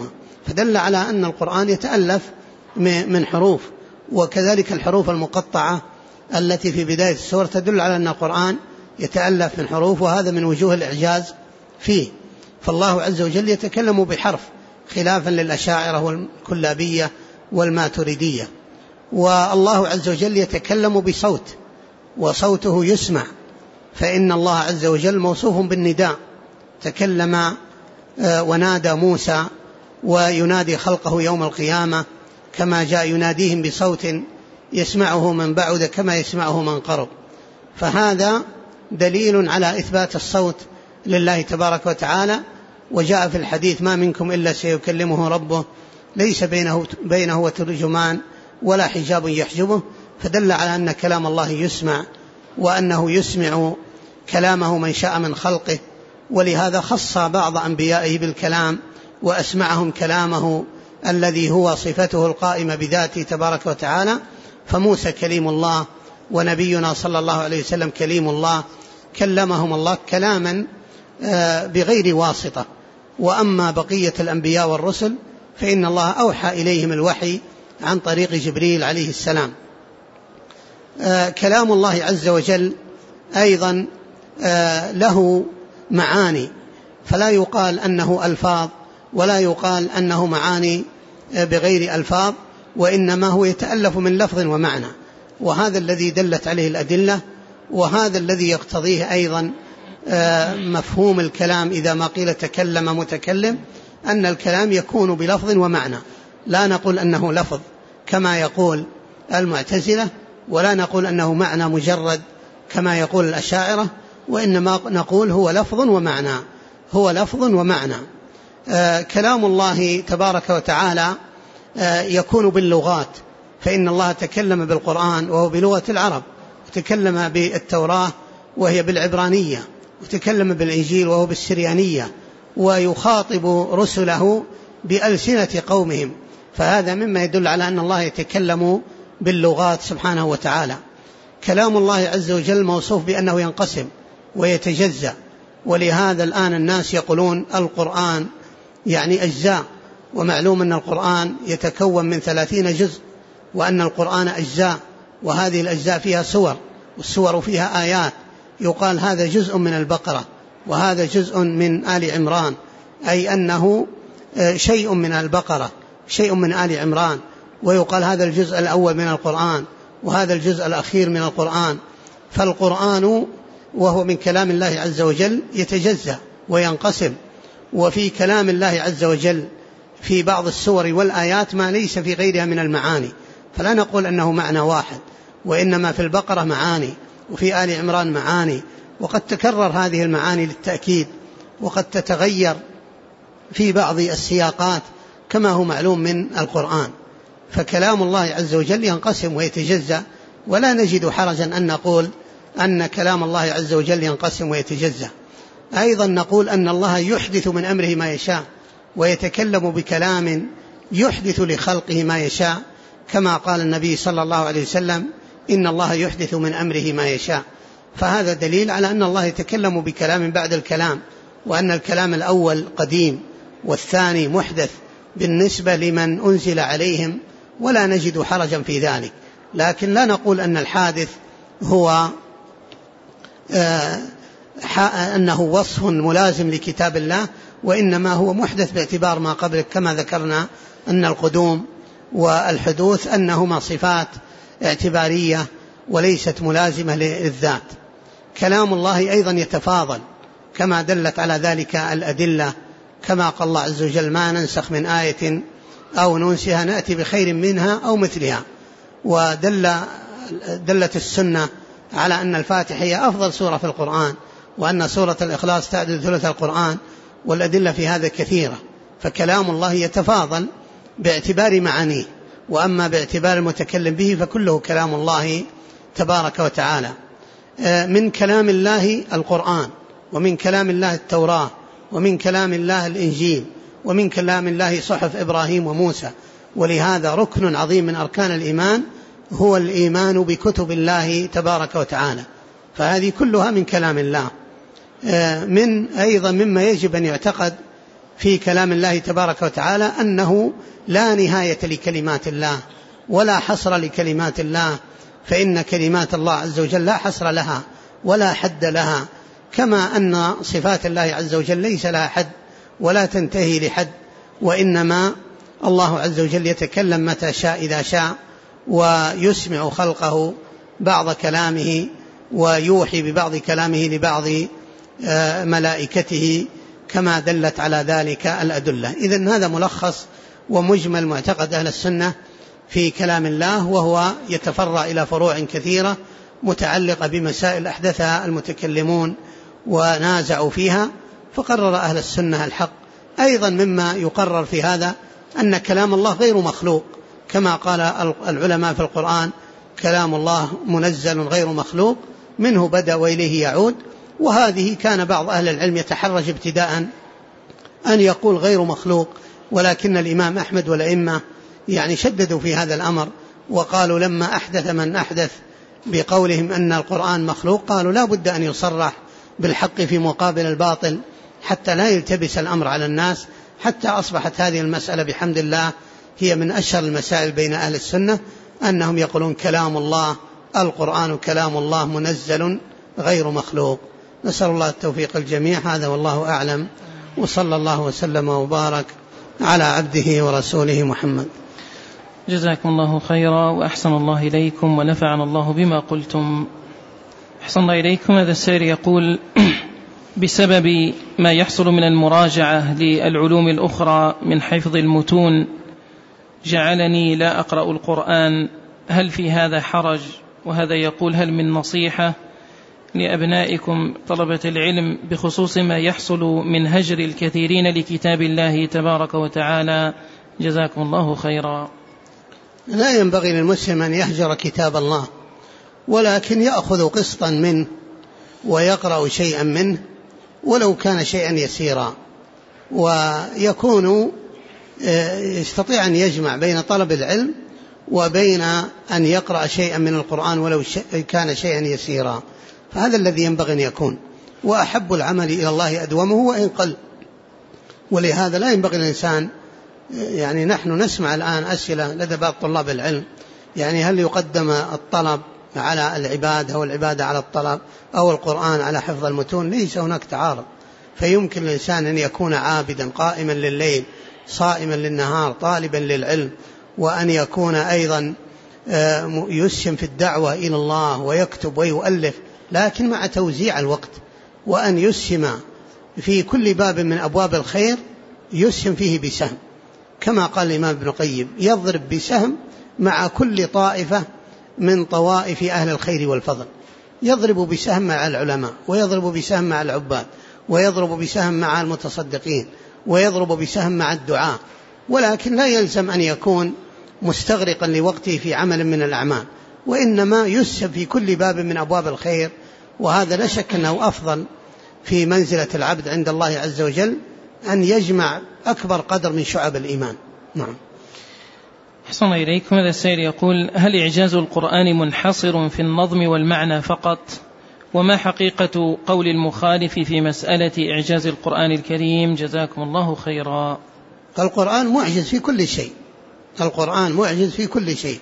فدل على أن القرآن يتألف من حروف، وكذلك الحروف المقطعة التي في بداية السورة تدل على أن القرآن يتألف من حروف، وهذا من وجوه الإعجاز فيه. فالله عز وجل يتكلم بحرف خلافا للأشاعرة والكلابية والماتريدية، والله عز وجل يتكلم بصوت وصوته يسمع، فإن الله عز وجل موصوف بالنداء، تكلم ونادى موسى وينادي خلقه يوم القيامة كما جاء يناديهم بصوت يسمعه من بعد كما يسمعه من قرب. فهذا دليل على إثبات الصوت لله تبارك وتعالى. وجاء في الحديث: ما منكم إلا سيكلمه ربه ليس بينه وترجمان ولا حجاب يحجبه. فدل على أن كلام الله يسمع، وأنه يسمع كلامه من شاء من خلقه، ولهذا خص بعض أنبيائه بالكلام وأسمعهم كلامه الذي هو صفته القائمة بذاته تبارك وتعالى. فموسى كليم الله، ونبينا صلى الله عليه وسلم كليم الله، كلمهم الله كلاما بغير واسطة. وأما بقية الأنبياء والرسل فإن الله أوحى إليهم الوحي عن طريق جبريل عليه السلام. كلام الله عز وجل أيضا له معاني، فلا يقال أنه ألفاظ ولا يقال أنه معاني بغير ألفاظ، وإنما هو يتألف من لفظ ومعنى، وهذا الذي دلت عليه الأدلة، وهذا الذي يقتضيه أيضا مفهوم الكلام إذا ما قيل تكلم متكلم، أن الكلام يكون بلفظ ومعنى. لا نقول أنه لفظ كما يقول المعتزلة، ولا نقول أنه معنى مجرد كما يقول الأشاعرة، وإنما نقول هو لفظ ومعنى، هو لفظ ومعنى. كلام الله تبارك وتعالى يكون باللغات، فإن الله تكلم بالقرآن وهو بلغة العرب، وتكلم بالتوراة وهي بالعبرانية، وتكلم بالإنجيل وهو بالسريانية، ويخاطب رسله بألسنة قومهم. فهذا مما يدل على أن الله يتكلم باللغات سبحانه وتعالى. كلام الله عز وجل موصوف بأنه ينقسم ويتجزأ، ولهذا الآن الناس يقولون القرآن يعني أجزاء، ومعلوم أن القرآن يتكون من 30 جزء، وأن القرآن أجزاء، وهذه الأجزاء فيها سور، والسور فيها آيات. يقال هذا جزء من البقرة وهذا جزء من آل عمران، أي أنه شيء من البقرة شيء من آل عمران، ويقال هذا الجزء الأول من القرآن وهذا الجزء الأخير من القرآن. فالقرآن وهو من كلام الله عز وجل يتجزأ وينقسم، وفي كلام الله عز وجل في بعض السور والآيات ما ليس في غيرها من المعاني، فلا نقول أنه معنى واحد، وإنما في البقرة معاني وفي آل عمران معاني، وقد تكرر هذه المعاني للتأكيد، وقد تتغير في بعض السياقات كما هو معلوم من القرآن. فكلام الله عز وجل ينقسم ويتجزأ، ولا نجد حرجا أن نقول أن كلام الله عز وجل ينقسم ويتجزأ. أيضا نقول أن الله يحدث من أمره ما يشاء، ويتكلم بكلام يحدث لخلقه ما يشاء، كما قال النبي صلى الله عليه وسلم: إن الله يحدث من أمره ما يشاء. فهذا دليل على أن الله يتكلم بكلام بعد الكلام، وأن الكلام الأول قديم والثاني محدث بالنسبة لمن أنزل عليهم، ولا نجد حرجا في ذلك. لكن لا نقول أن الحادث هو أنه وصف ملازم لكتاب الله، وإنما هو محدث باعتبار ما قبله، كما ذكرنا أن القدوم والحدوث أنهما صفات اعتبارية وليست ملازمة للذات. كلام الله أيضا يتفاضل كما دلت على ذلك الأدلة، كما قال الله عز وجل: ما ننسخ من آية أو ننسها نأتي بخير منها أو مثلها. ودلت السنة على أن الفاتحة هي أفضل سورة في القرآن، وأن سورة الإخلاص تعدل ثلث القرآن، والأدلة في هذا كثيرة. فكلام الله يتفاضل باعتبار معانيه، وأما باعتبار المتكلم به فكله كلام الله تبارك وتعالى. من كلام الله القرآن، ومن كلام الله التوراة، ومن كلام الله الإنجيل، ومن كلام الله صحف إبراهيم وموسى. ولهذا ركن عظيم من أركان الإيمان هو الإيمان بكتب الله تبارك وتعالى، فهذه كلها من كلام الله. من أيضا مما يجب أن يعتقد في كلام الله تبارك وتعالى أنه لا نهاية لكلمات الله ولا حصر لكلمات الله، فإن كلمات الله عز وجل لا حصر لها ولا حد لها، كما أن صفات الله عز وجل ليس لها حد ولا تنتهي لحد، وإنما الله عز وجل يتكلم متى شاء إذا شاء، ويسمع خلقه بعض كلامه ويوحي ببعض كلامه لبعض ملائكته كما دلت على ذلك الأدلة. إذن هذا ملخص ومجمل معتقد أهل السنة في كلام الله، وهو يتفرع إلى فروع كثيرة متعلقة بمسائل أحدثها المتكلمون ونازعوا فيها، فقرر أهل السنة الحق. أيضا مما يقرر في هذا أن كلام الله غير مخلوق، كما قال العلماء في القرآن: كلام الله منزل غير مخلوق، منه بدأ وإليه يعود. وهذه كان بعض أهل العلم يتحرج ابتداء أن يقول غير مخلوق، ولكن الإمام أحمد والأئمة شددوا في هذا الأمر، وقالوا لما أحدث من أحدث بقولهم أن القرآن مخلوق، قالوا لا بد أن يصرح بالحق في مقابل الباطل حتى لا يلتبس الأمر على الناس، حتى أصبحت هذه المسألة بحمد الله هي من أشهر المسائل بين أهل السنة، أنهم يقولون كلام الله، القرآن كلام الله منزل غير مخلوق. نسأل الله التوفيق الجميع. هذا والله أعلم، وصلى الله وسلم وبارك على عبده ورسوله محمد. جزاكم الله خيرا وأحسن الله إليكم ونفعنا الله بما قلتم. أحسن الله إليكم. هذا السائل يقول: بسبب ما يحصل من المراجعة للعلوم الأخرى من حفظ المتون جعلني لا أقرأ القرآن، هل في هذا حرج؟ وهذا يقول: هل من نصيحة لأبنائكم طلبة العلم بخصوص ما يحصل من هجر الكثيرين لكتاب الله تبارك وتعالى؟ جزاكم الله خيرا. لا ينبغي للمسلم أن يهجر كتاب الله، ولكن يأخذ قسطا منه ويقرأ شيئا منه ولو كان شيئا يسيرا، ويكون يستطيع أن يجمع بين طلب العلم وبين أن يقرأ شيئا من القرآن ولو كان شيئا يسيرا، فهذا الذي ينبغي أن يكون. وأحب العمل إلى الله أدومه وإن قل، ولهذا لا ينبغي الإنسان نحن نسمع الآن أسئلة لدى بعض طلاب العلم، هل يقدم الطلب على العبادة والعبادة على الطلب أو القرآن على حفظ المتون؟ ليس هناك تعارض، فيمكن الإنسان أن يكون عابدا قائما لليل صائما للنهار طالبا للعلم، وأن يكون أيضا يسهم في الدعوة إلى الله ويكتب ويؤلف، لكن مع توزيع الوقت، وأن يسهم في كل باب من أبواب الخير يسهم فيه بسهم، كما قال الإمام ابن القيم: يضرب بسهم مع كل طائفة من طوائف أهل الخير والفضل. يضرب بسهم مع العلماء، ويضرب بسهم مع العباد، ويضرب بسهم مع المتصدقين، ويضرب بسهم مع الدعاء، ولكن لا يلزم أن يكون مستغرقا لوقته في عمل من الأعمال، وإنما يسهم في كل باب من أبواب الخير، وهذا لا شك أنه أفضل في منزلة العبد عند الله عز وجل أن يجمع أكبر قدر من شعب الإيمان. نعم. أحسن إليكم. هذا السائل يقول: هل إعجاز القرآن منحصر في النظم والمعنى فقط؟ وما حقيقة قول المخالف في مسألة إعجاز القرآن الكريم؟ جزاكم الله خيرا. القرآن معجز في كل شيء، القرآن معجز في كل شيء،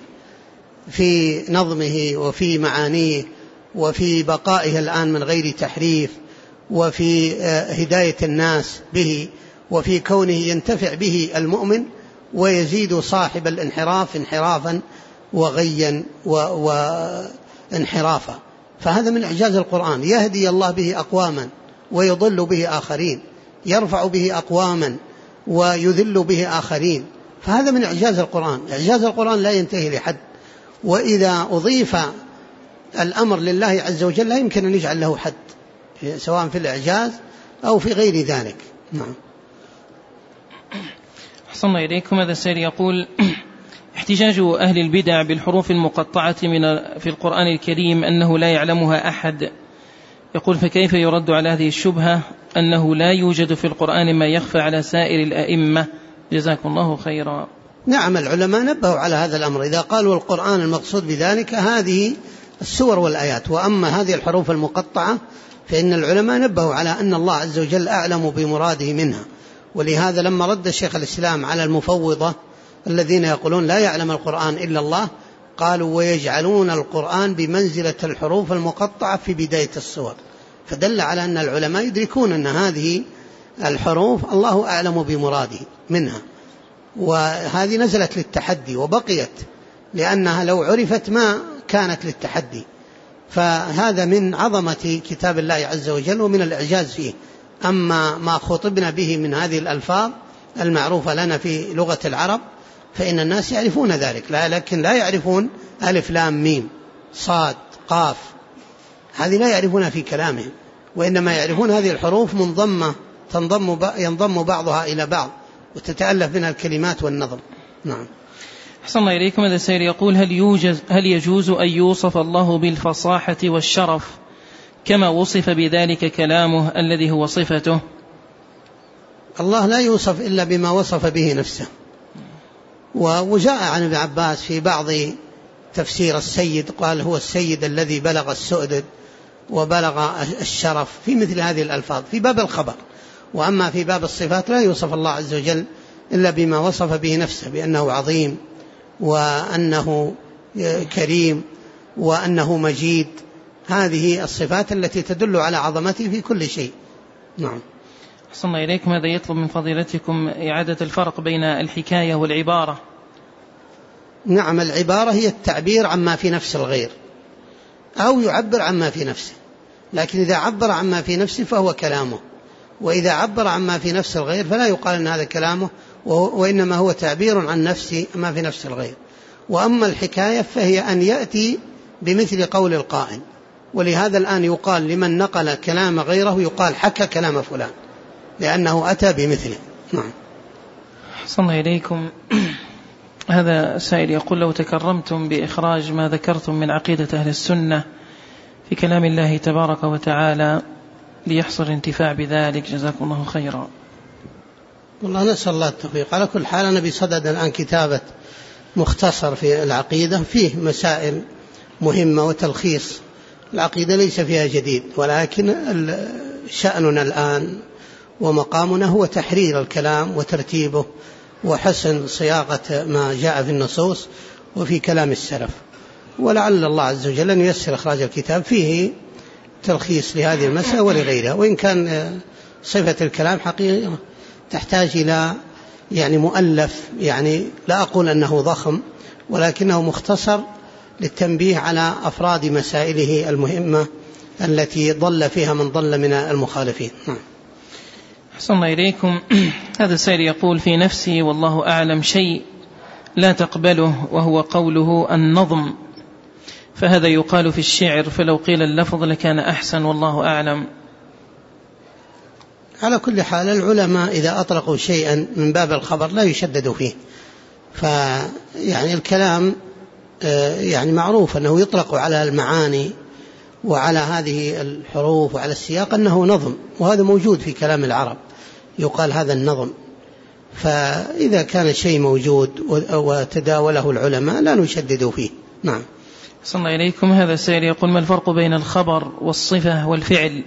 في نظمه وفي معانيه وفي بقائه الآن من غير تحريف، وفي هداية الناس به، وفي كونه ينتفع به المؤمن ويزيد صاحب الانحراف انحرافا وغيا وانحرافا. فهذا من إعجاز القرآن، يهدي الله به أقواما ويضل به آخرين، يرفع به أقواما ويذل به آخرين، فهذا من إعجاز القرآن. إعجاز القرآن لا ينتهي لحد، وإذا أضيف الأمر لله عز وجل لا يمكن أن يجعل له حد، سواء في الإعجاز أو في غير ذلك. نعم. أحسن الله إليكم. هذا السائل يقول: احتجاج أهل البدع بالحروف المقطعة في القرآن الكريم أنه لا يعلمها أحد، يقول: فكيف يرد على هذه الشبهة أنه لا يوجد في القرآن ما يخفى على سائر الأئمة؟ جزاكم الله خيرا. نعم، العلماء نبهوا على هذا الأمر، إذا قالوا القرآن المقصود بذلك هذه السور والآيات، وأما هذه الحروف المقطعة فإن العلماء نبهوا على أن الله عز وجل أعلم بمراده منها، ولهذا لما رد شيخ الإسلام على المفوضة الذين يقولون لا يعلم القرآن إلا الله، قالوا ويجعلون القرآن بمنزلة الحروف المقطعة في بداية السور، فدل على أن العلماء يدركون أن هذه الحروف الله أعلم بمراده منها، وهذه نزلت للتحدي وبقيت، لأنها لو عرفت ما كانت للتحدي. فهذا من عظمة كتاب الله عز وجل ومن الإعجاز فيه. أما ما خطبنا به من هذه الألفاظ المعروفة لنا في لغة العرب فإن الناس يعرفون ذلك، لكن لا يعرفون ألف لام ميم صاد قاف، هذه لا يعرفونها في كلامهم، وإنما يعرفون هذه الحروف منضمة ينضم بعضها إلى بعض وتتألف منها الكلمات والنظم. نعم. أحسن الله إليكم. هذا السائل يقول هل يجوز أن يوصف الله بالفصاحة والشرف كما وصف بذلك كلامه الذي هو صفته؟ الله لا يوصف إلا بما وصف به نفسه. وجاء عن ابن عباس في بعض تفسير السيد قال هو السيد الذي بلغ السؤدد وبلغ الشرف في مثل هذه الألفاظ في باب الخبر. وأما في باب الصفات لا يوصف الله عز وجل إلا بما وصف به نفسه، بأنه عظيم وأنه كريم وأنه مجيد. هذه الصفات التي تدل على عظمته في كل شيء. نعم. أحسن الله إليكم. هذا يطلب من فضيلتكم إعادة الفرق بين الحكاية والعبارة. نعم، العبارة هي التعبير عما في نفس الغير أو يعبر عما في نفسه، لكن إذا عبر عما في نفسه فهو كلامه، وإذا عبر عما في نفس الغير فلا يقال أن هذا كلامه، وإنما هو تعبير عن نفس ما في نفس الغير. وأما الحكاية فهي أن يأتي بمثل قول القائل، ولهذا الآن يقال لمن نقل كلام غيره يقال حكى كلام فلان لأنه أتى بمثله. نعم. أحسن الله إليكم. هذا سائل يقول لو تكرمتم بإخراج ما ذكرتم من عقيدة أهل السنة في كلام الله تبارك وتعالى ليحصل انتفاع بذلك جزاكم الله خيرا. والله نسأل الله التوفيق. على كل حال أنا بصدد الآن كتابة مختصر في العقيدة فيه مسائل مهمة وتلخيص. العقيدة ليس فيها جديد، ولكن شأننا الآن ومقامنا هو تحرير الكلام وترتيبه وحسن صياغة ما جاء في النصوص وفي كلام السلف. ولعل الله عز وجل أن ييسر إخراج الكتاب فيه تلخيص لهذه المسألة ولغيرها، وإن كان صفة الكلام حقيقة تحتاج إلى مؤلف، لا أقول أنه ضخم ولكنه مختصر للتنبيه على أفراد مسائله المهمة التي ضل فيها من ضل من المخالفين. أحسن الله إليكم. هذا السائل يقول في نفسي والله أعلم شيء لا تقبله وهو قوله النظم، فهذا يقال في الشعر، فلو قيل اللفظ لكان أحسن والله أعلم. على كل حال العلماء إذا أطلقوا شيئا من باب الخبر لا يشددوا فيه، الكلام معروف أنه يطلق على المعاني وعلى هذه الحروف وعلى السياق أنه نظم، وهذا موجود في كلام العرب يقال هذا النظم. فإذا كان شيء موجود وتداوله العلماء لا نشدد فيه. نعم. صلى الله إليكم. هذا السائل يقول ما الفرق بين الخبر والصفة والفعل؟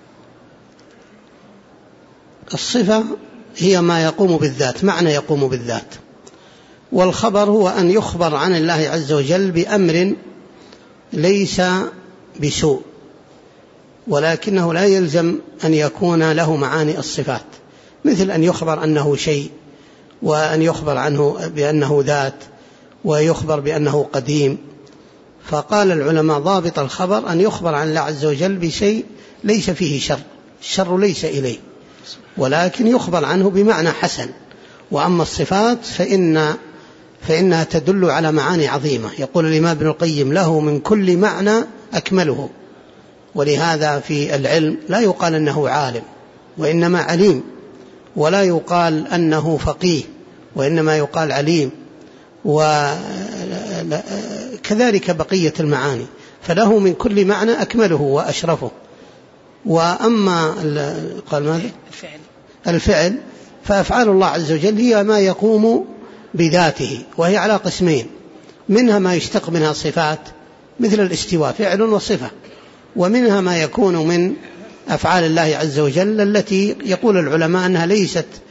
الصفة هي ما يقوم بالذات، معنى يقوم بالذات، والخبر هو أن يخبر عن الله عز وجل بأمر ليس بسوء، ولكنه لا يلزم أن يكون له معاني الصفات، مثل أن يخبر أنه شيء، وأن يخبر عنه بأنه ذات، ويخبر بأنه قديم. فقال العلماء ضابط الخبر أن يخبر عن الله عز وجل بشيء ليس فيه شر، الشر ليس إليه، ولكن يخبر عنه بمعنى حسن. وأما الصفات فإنها تدل على معاني عظيمة. يقول الإمام ابن القيم له من كل معنى أكمله. ولهذا في العلم لا يقال أنه عالم وإنما عليم، ولا يقال أنه فقيه وإنما يقال عليم، وكذلك بقية المعاني، فله من كل معنى أكمله وأشرفه. وأما قال ماذا؟ الفعل فأفعال الله عز وجل هي ما يقوم بذاته، وهي على قسمين، منها ما يشتق منها صفات مثل الاستواء فعل وصفة، ومنها ما يكون من أفعال الله عز وجل التي يقول العلماء أنها ليست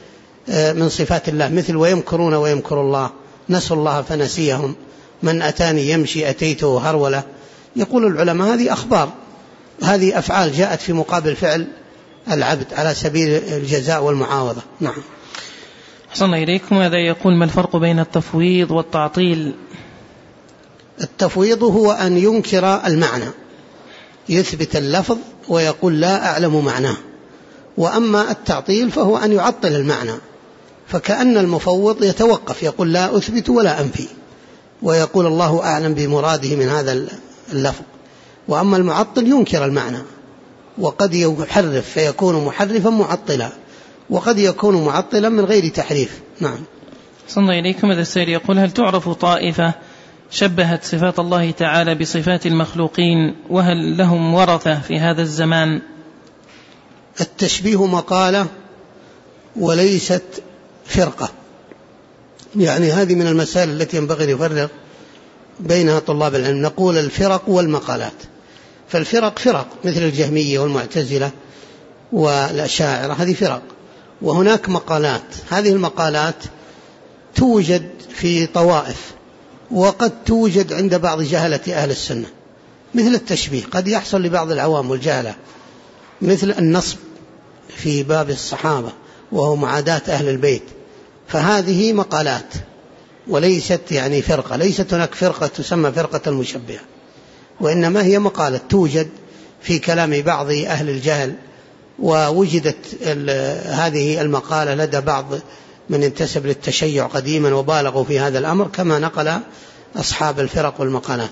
من صفات الله، مثل ويمكرون ويمكر الله، نسوا الله فنسيهم، من أتاني يمشي أتيته هرولة. يقول العلماء هذه أخبار، هذه أفعال جاءت في مقابل فعل العبد على سبيل الجزاء والمعاوضة. نعم. أحسن الله إليكم. هذا يقول: ما الفرق بين التفويض والتعطيل؟ التفويض هو أن ينكر المعنى، يثبت اللفظ ويقول لا أعلم معناه. وأما التعطيل فهو أن يعطل المعنى، فكأن المفوض يتوقف، يقول لا أثبت ولا أنفي، ويقول الله أعلم بمراده من هذا اللفظ. وأما المعطل ينكر المعنى، وقد يحرف فيكون محرفا معطلا، وقد يكون معطلا من غير تحريف. نعم. صلى الله إليكم. هذا السائل يقول: هل تعرف طائفة شبهت صفات الله تعالى بصفات المخلوقين، وهل لهم ورثة في هذا الزمان؟ التشبيه مقالة وليست فرقة، يعني هذه من المسائل التي ينبغي نفرق بينها طلاب العلم. نقول الفرق والمقالات، فالفرق فرق مثل الجهمية والمعتزلة والأشاعرة، هذه فرق. وهناك مقالات، هذه المقالات توجد في طوائف، وقد توجد عند بعض جهلة أهل السنة، مثل التشبيه قد يحصل لبعض العوام والجهلة، مثل النصب في باب الصحابة وهو معاداة أهل البيت، فهذه مقالات وليست يعني فرقة. ليست هناك فرقة تسمى فرقة المشبهة، وإنما هي مقالة توجد في كلام بعض أهل الجهل، ووجدت هذه المقالة لدى بعض من انتسب للتشيع قديما وبالغوا في هذا الأمر، كما نقل أصحاب الفرق والمقالات.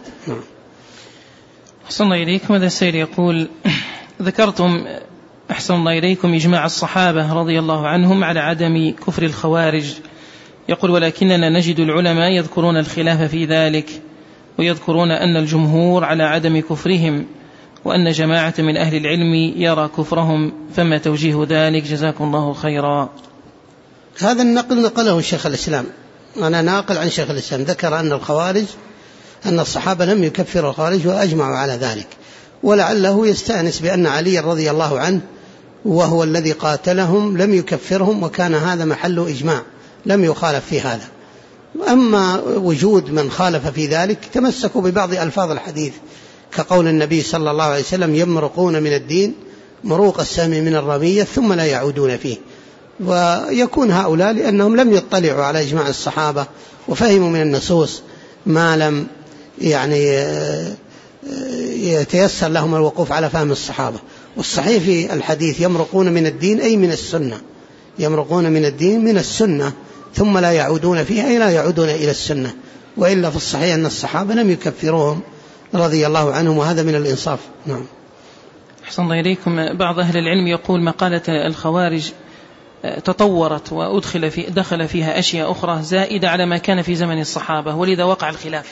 أحسن الله إليكم. هذا السائل يقول: ذكرتم أحسن الله إليكم إجماع الصحابة رضي الله عنهم على عدم كفر الخوارج، يقول: ولكننا نجد العلماء يذكرون الخلاف في ذلك، ويذكرون أن الجمهور على عدم كفرهم، وأن جماعة من أهل العلم يرى كفرهم، فما توجيه ذلك؟ جزاكم الله خيرا. هذا النقل نقله شيخ الإسلام، أنا ناقل عن شيخ الإسلام، ذكر أن الخوارج، أن الصحابة لم يكفروا الخوارج وأجمعوا على ذلك، ولعله يستأنس بأن علي رضي الله عنه وهو الذي قاتلهم لم يكفرهم، وكان هذا محل إجماع لم يخالف في هذا. أما وجود من خالف في ذلك تمسكوا ببعض ألفاظ الحديث، كقول النبي صلى الله عليه وسلم: يمرقون من الدين مروق السهم من الرمية ثم لا يعودون فيه. ويكون هؤلاء لأنهم لم يطلعوا على إجماع الصحابة وفهموا من النصوص ما لم يعني يتيسر لهم الوقوف على فهم الصحابة. والصحيح في الحديث يمرقون من الدين أي من السنة، يمرقون من الدين من السنة ثم لا يعودون فيها أي لا يعودون إلى السنة. وإلا في الصحيح أن الصحابة لم يكفروهم رضي الله عنهم، وهذا من الإنصاف. نعم. أحسن الله إليكم. بعض أهل العلم يقول: مقالة الخوارج تطورت دخل فيها أشياء أخرى زائدة على ما كان في زمن الصحابة، ولذا وقع الخلاف.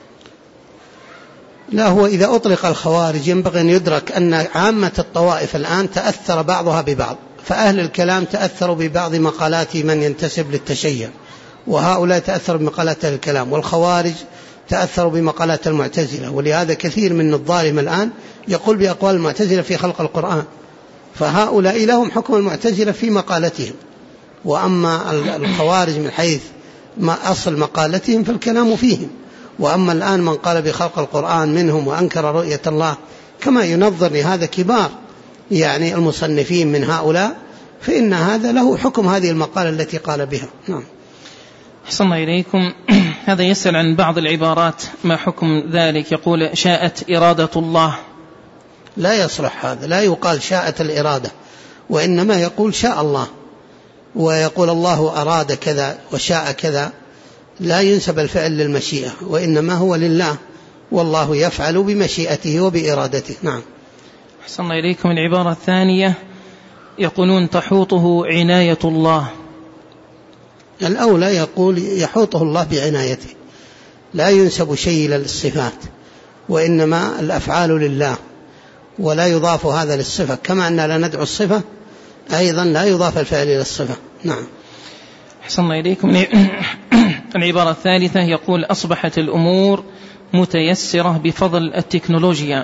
لا، هو إذا أطلق الخوارج ينبغي أن يدرك أن عامة الطوائف الآن تأثر بعضها ببعض، فأهل الكلام تأثروا ببعض مقالات من ينتسب للتشيع، وهؤلاء تأثروا بمقالات الكلام، والخوارج تأثروا بمقالات المعتزلة. ولهذا كثير من الظالم الآن يقول بأقوال المعتزلة في خلق القرآن، فهؤلاء لهم حكم المعتزلة في مقالتهم. وأما الخوارج من حيث ما أصل مقالتهم فالكلام فيهم. وأما الآن من قال بخلق القرآن منهم وأنكر رؤية الله، كما ينظر لهذا كبار يعني المصنفين من هؤلاء، فإن هذا له حكم هذه المقالة التي قال بها. نعم. أحسن الله إليكم. هذا يسأل عن بعض العبارات، ما حكم ذلك؟ يقول: شاءت إرادة الله. لا يصلح هذا، لا يقال شاءت الإرادة، وإنما يقول شاء الله، ويقول الله أراد كذا وشاء كذا، لا ينسب الفعل للمشيئة، وإنما هو لله، والله يفعل بمشيئته وبإرادته. نعم. أحسن الله إليكم. العبارة الثانية يقولون: تحوطه عناية الله. الأولى يقول يحوطه الله بعنايته، لا ينسب شيء للصفات، وإنما الأفعال لله، ولا يضاف هذا للصفة، كما أننا لا ندعو الصفة أيضا لا يضاف الفعل إلى الصفة. نعم. أحسن الله إليكم. العبارة الثالثة يقول: أصبحت الأمور متيسرة بفضل التكنولوجيا.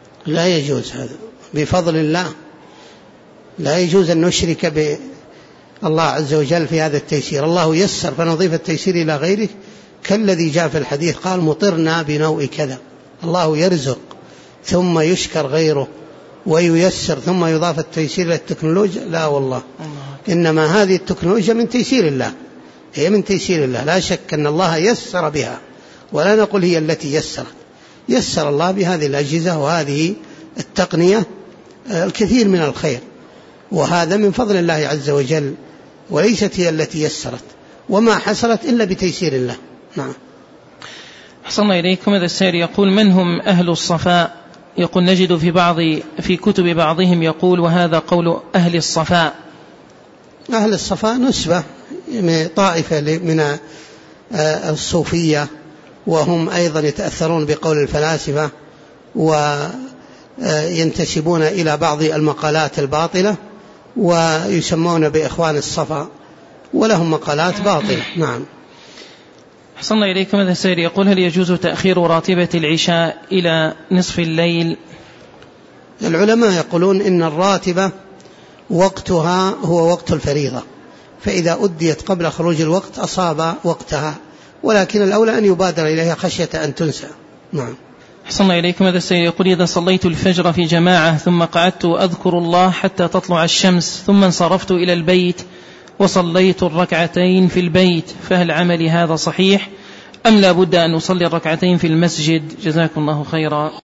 لا يجوز هذا، بفضل الله لا يجوز أن نشرك الله عز وجل في هذا التيسير. الله يسر، فنضيف التيسير إلى غيره كالذي جاء في الحديث قال مطرنا بنوء كذا. الله يرزق ثم يشكر غيره وييسر ثم يضاف التيسير إلى التكنولوجيا؟ لا والله، إنما هذه التكنولوجيا من تيسير الله، هي من تيسير الله، لا شك أن الله يسر بها، ولا نقول هي التي يسر الله بهذه الأجهزة وهذه التقنية الكثير من الخير، وهذا من فضل الله عز وجل، وليست هي التي يسرت، وما حصلت إلا بتيسير الله. نعم. أحسن إليكم. هذا السائل يقول: من هم أهل الصفاء؟ يقول: نجد في كتب بعضهم يقول وهذا قول أهل الصفاء. أهل الصفاء نسبة طائفة من الصوفية، وهم أيضا يتأثرون بقول الفلاسفة وينتسبون إلى بعض المقالات الباطلة ويسمون بإخوان الصفا، ولهم مقالات باطلة. نعم. أحسن إليكم. هذا السائل يقول: هل يجوز تأخير راتبة العشاء إلى نصف الليل؟ العلماء يقولون إن الراتبة وقتها هو وقت الفريضة، فإذا أديت قبل خروج الوقت أصاب وقتها، ولكن الأولى أن يبادر إليها خشية أن تنسى. نعم. أحسن إليكم. هذا السائل يقول: إذا صليت الفجر في جماعة ثم قعدت أذكر الله حتى تطلع الشمس ثم انصرفت إلى البيت وصليت الركعتين في البيت، فهل عملي هذا صحيح أم لا بد أن أصلي الركعتين في المسجد؟ جزاكم الله خيرا.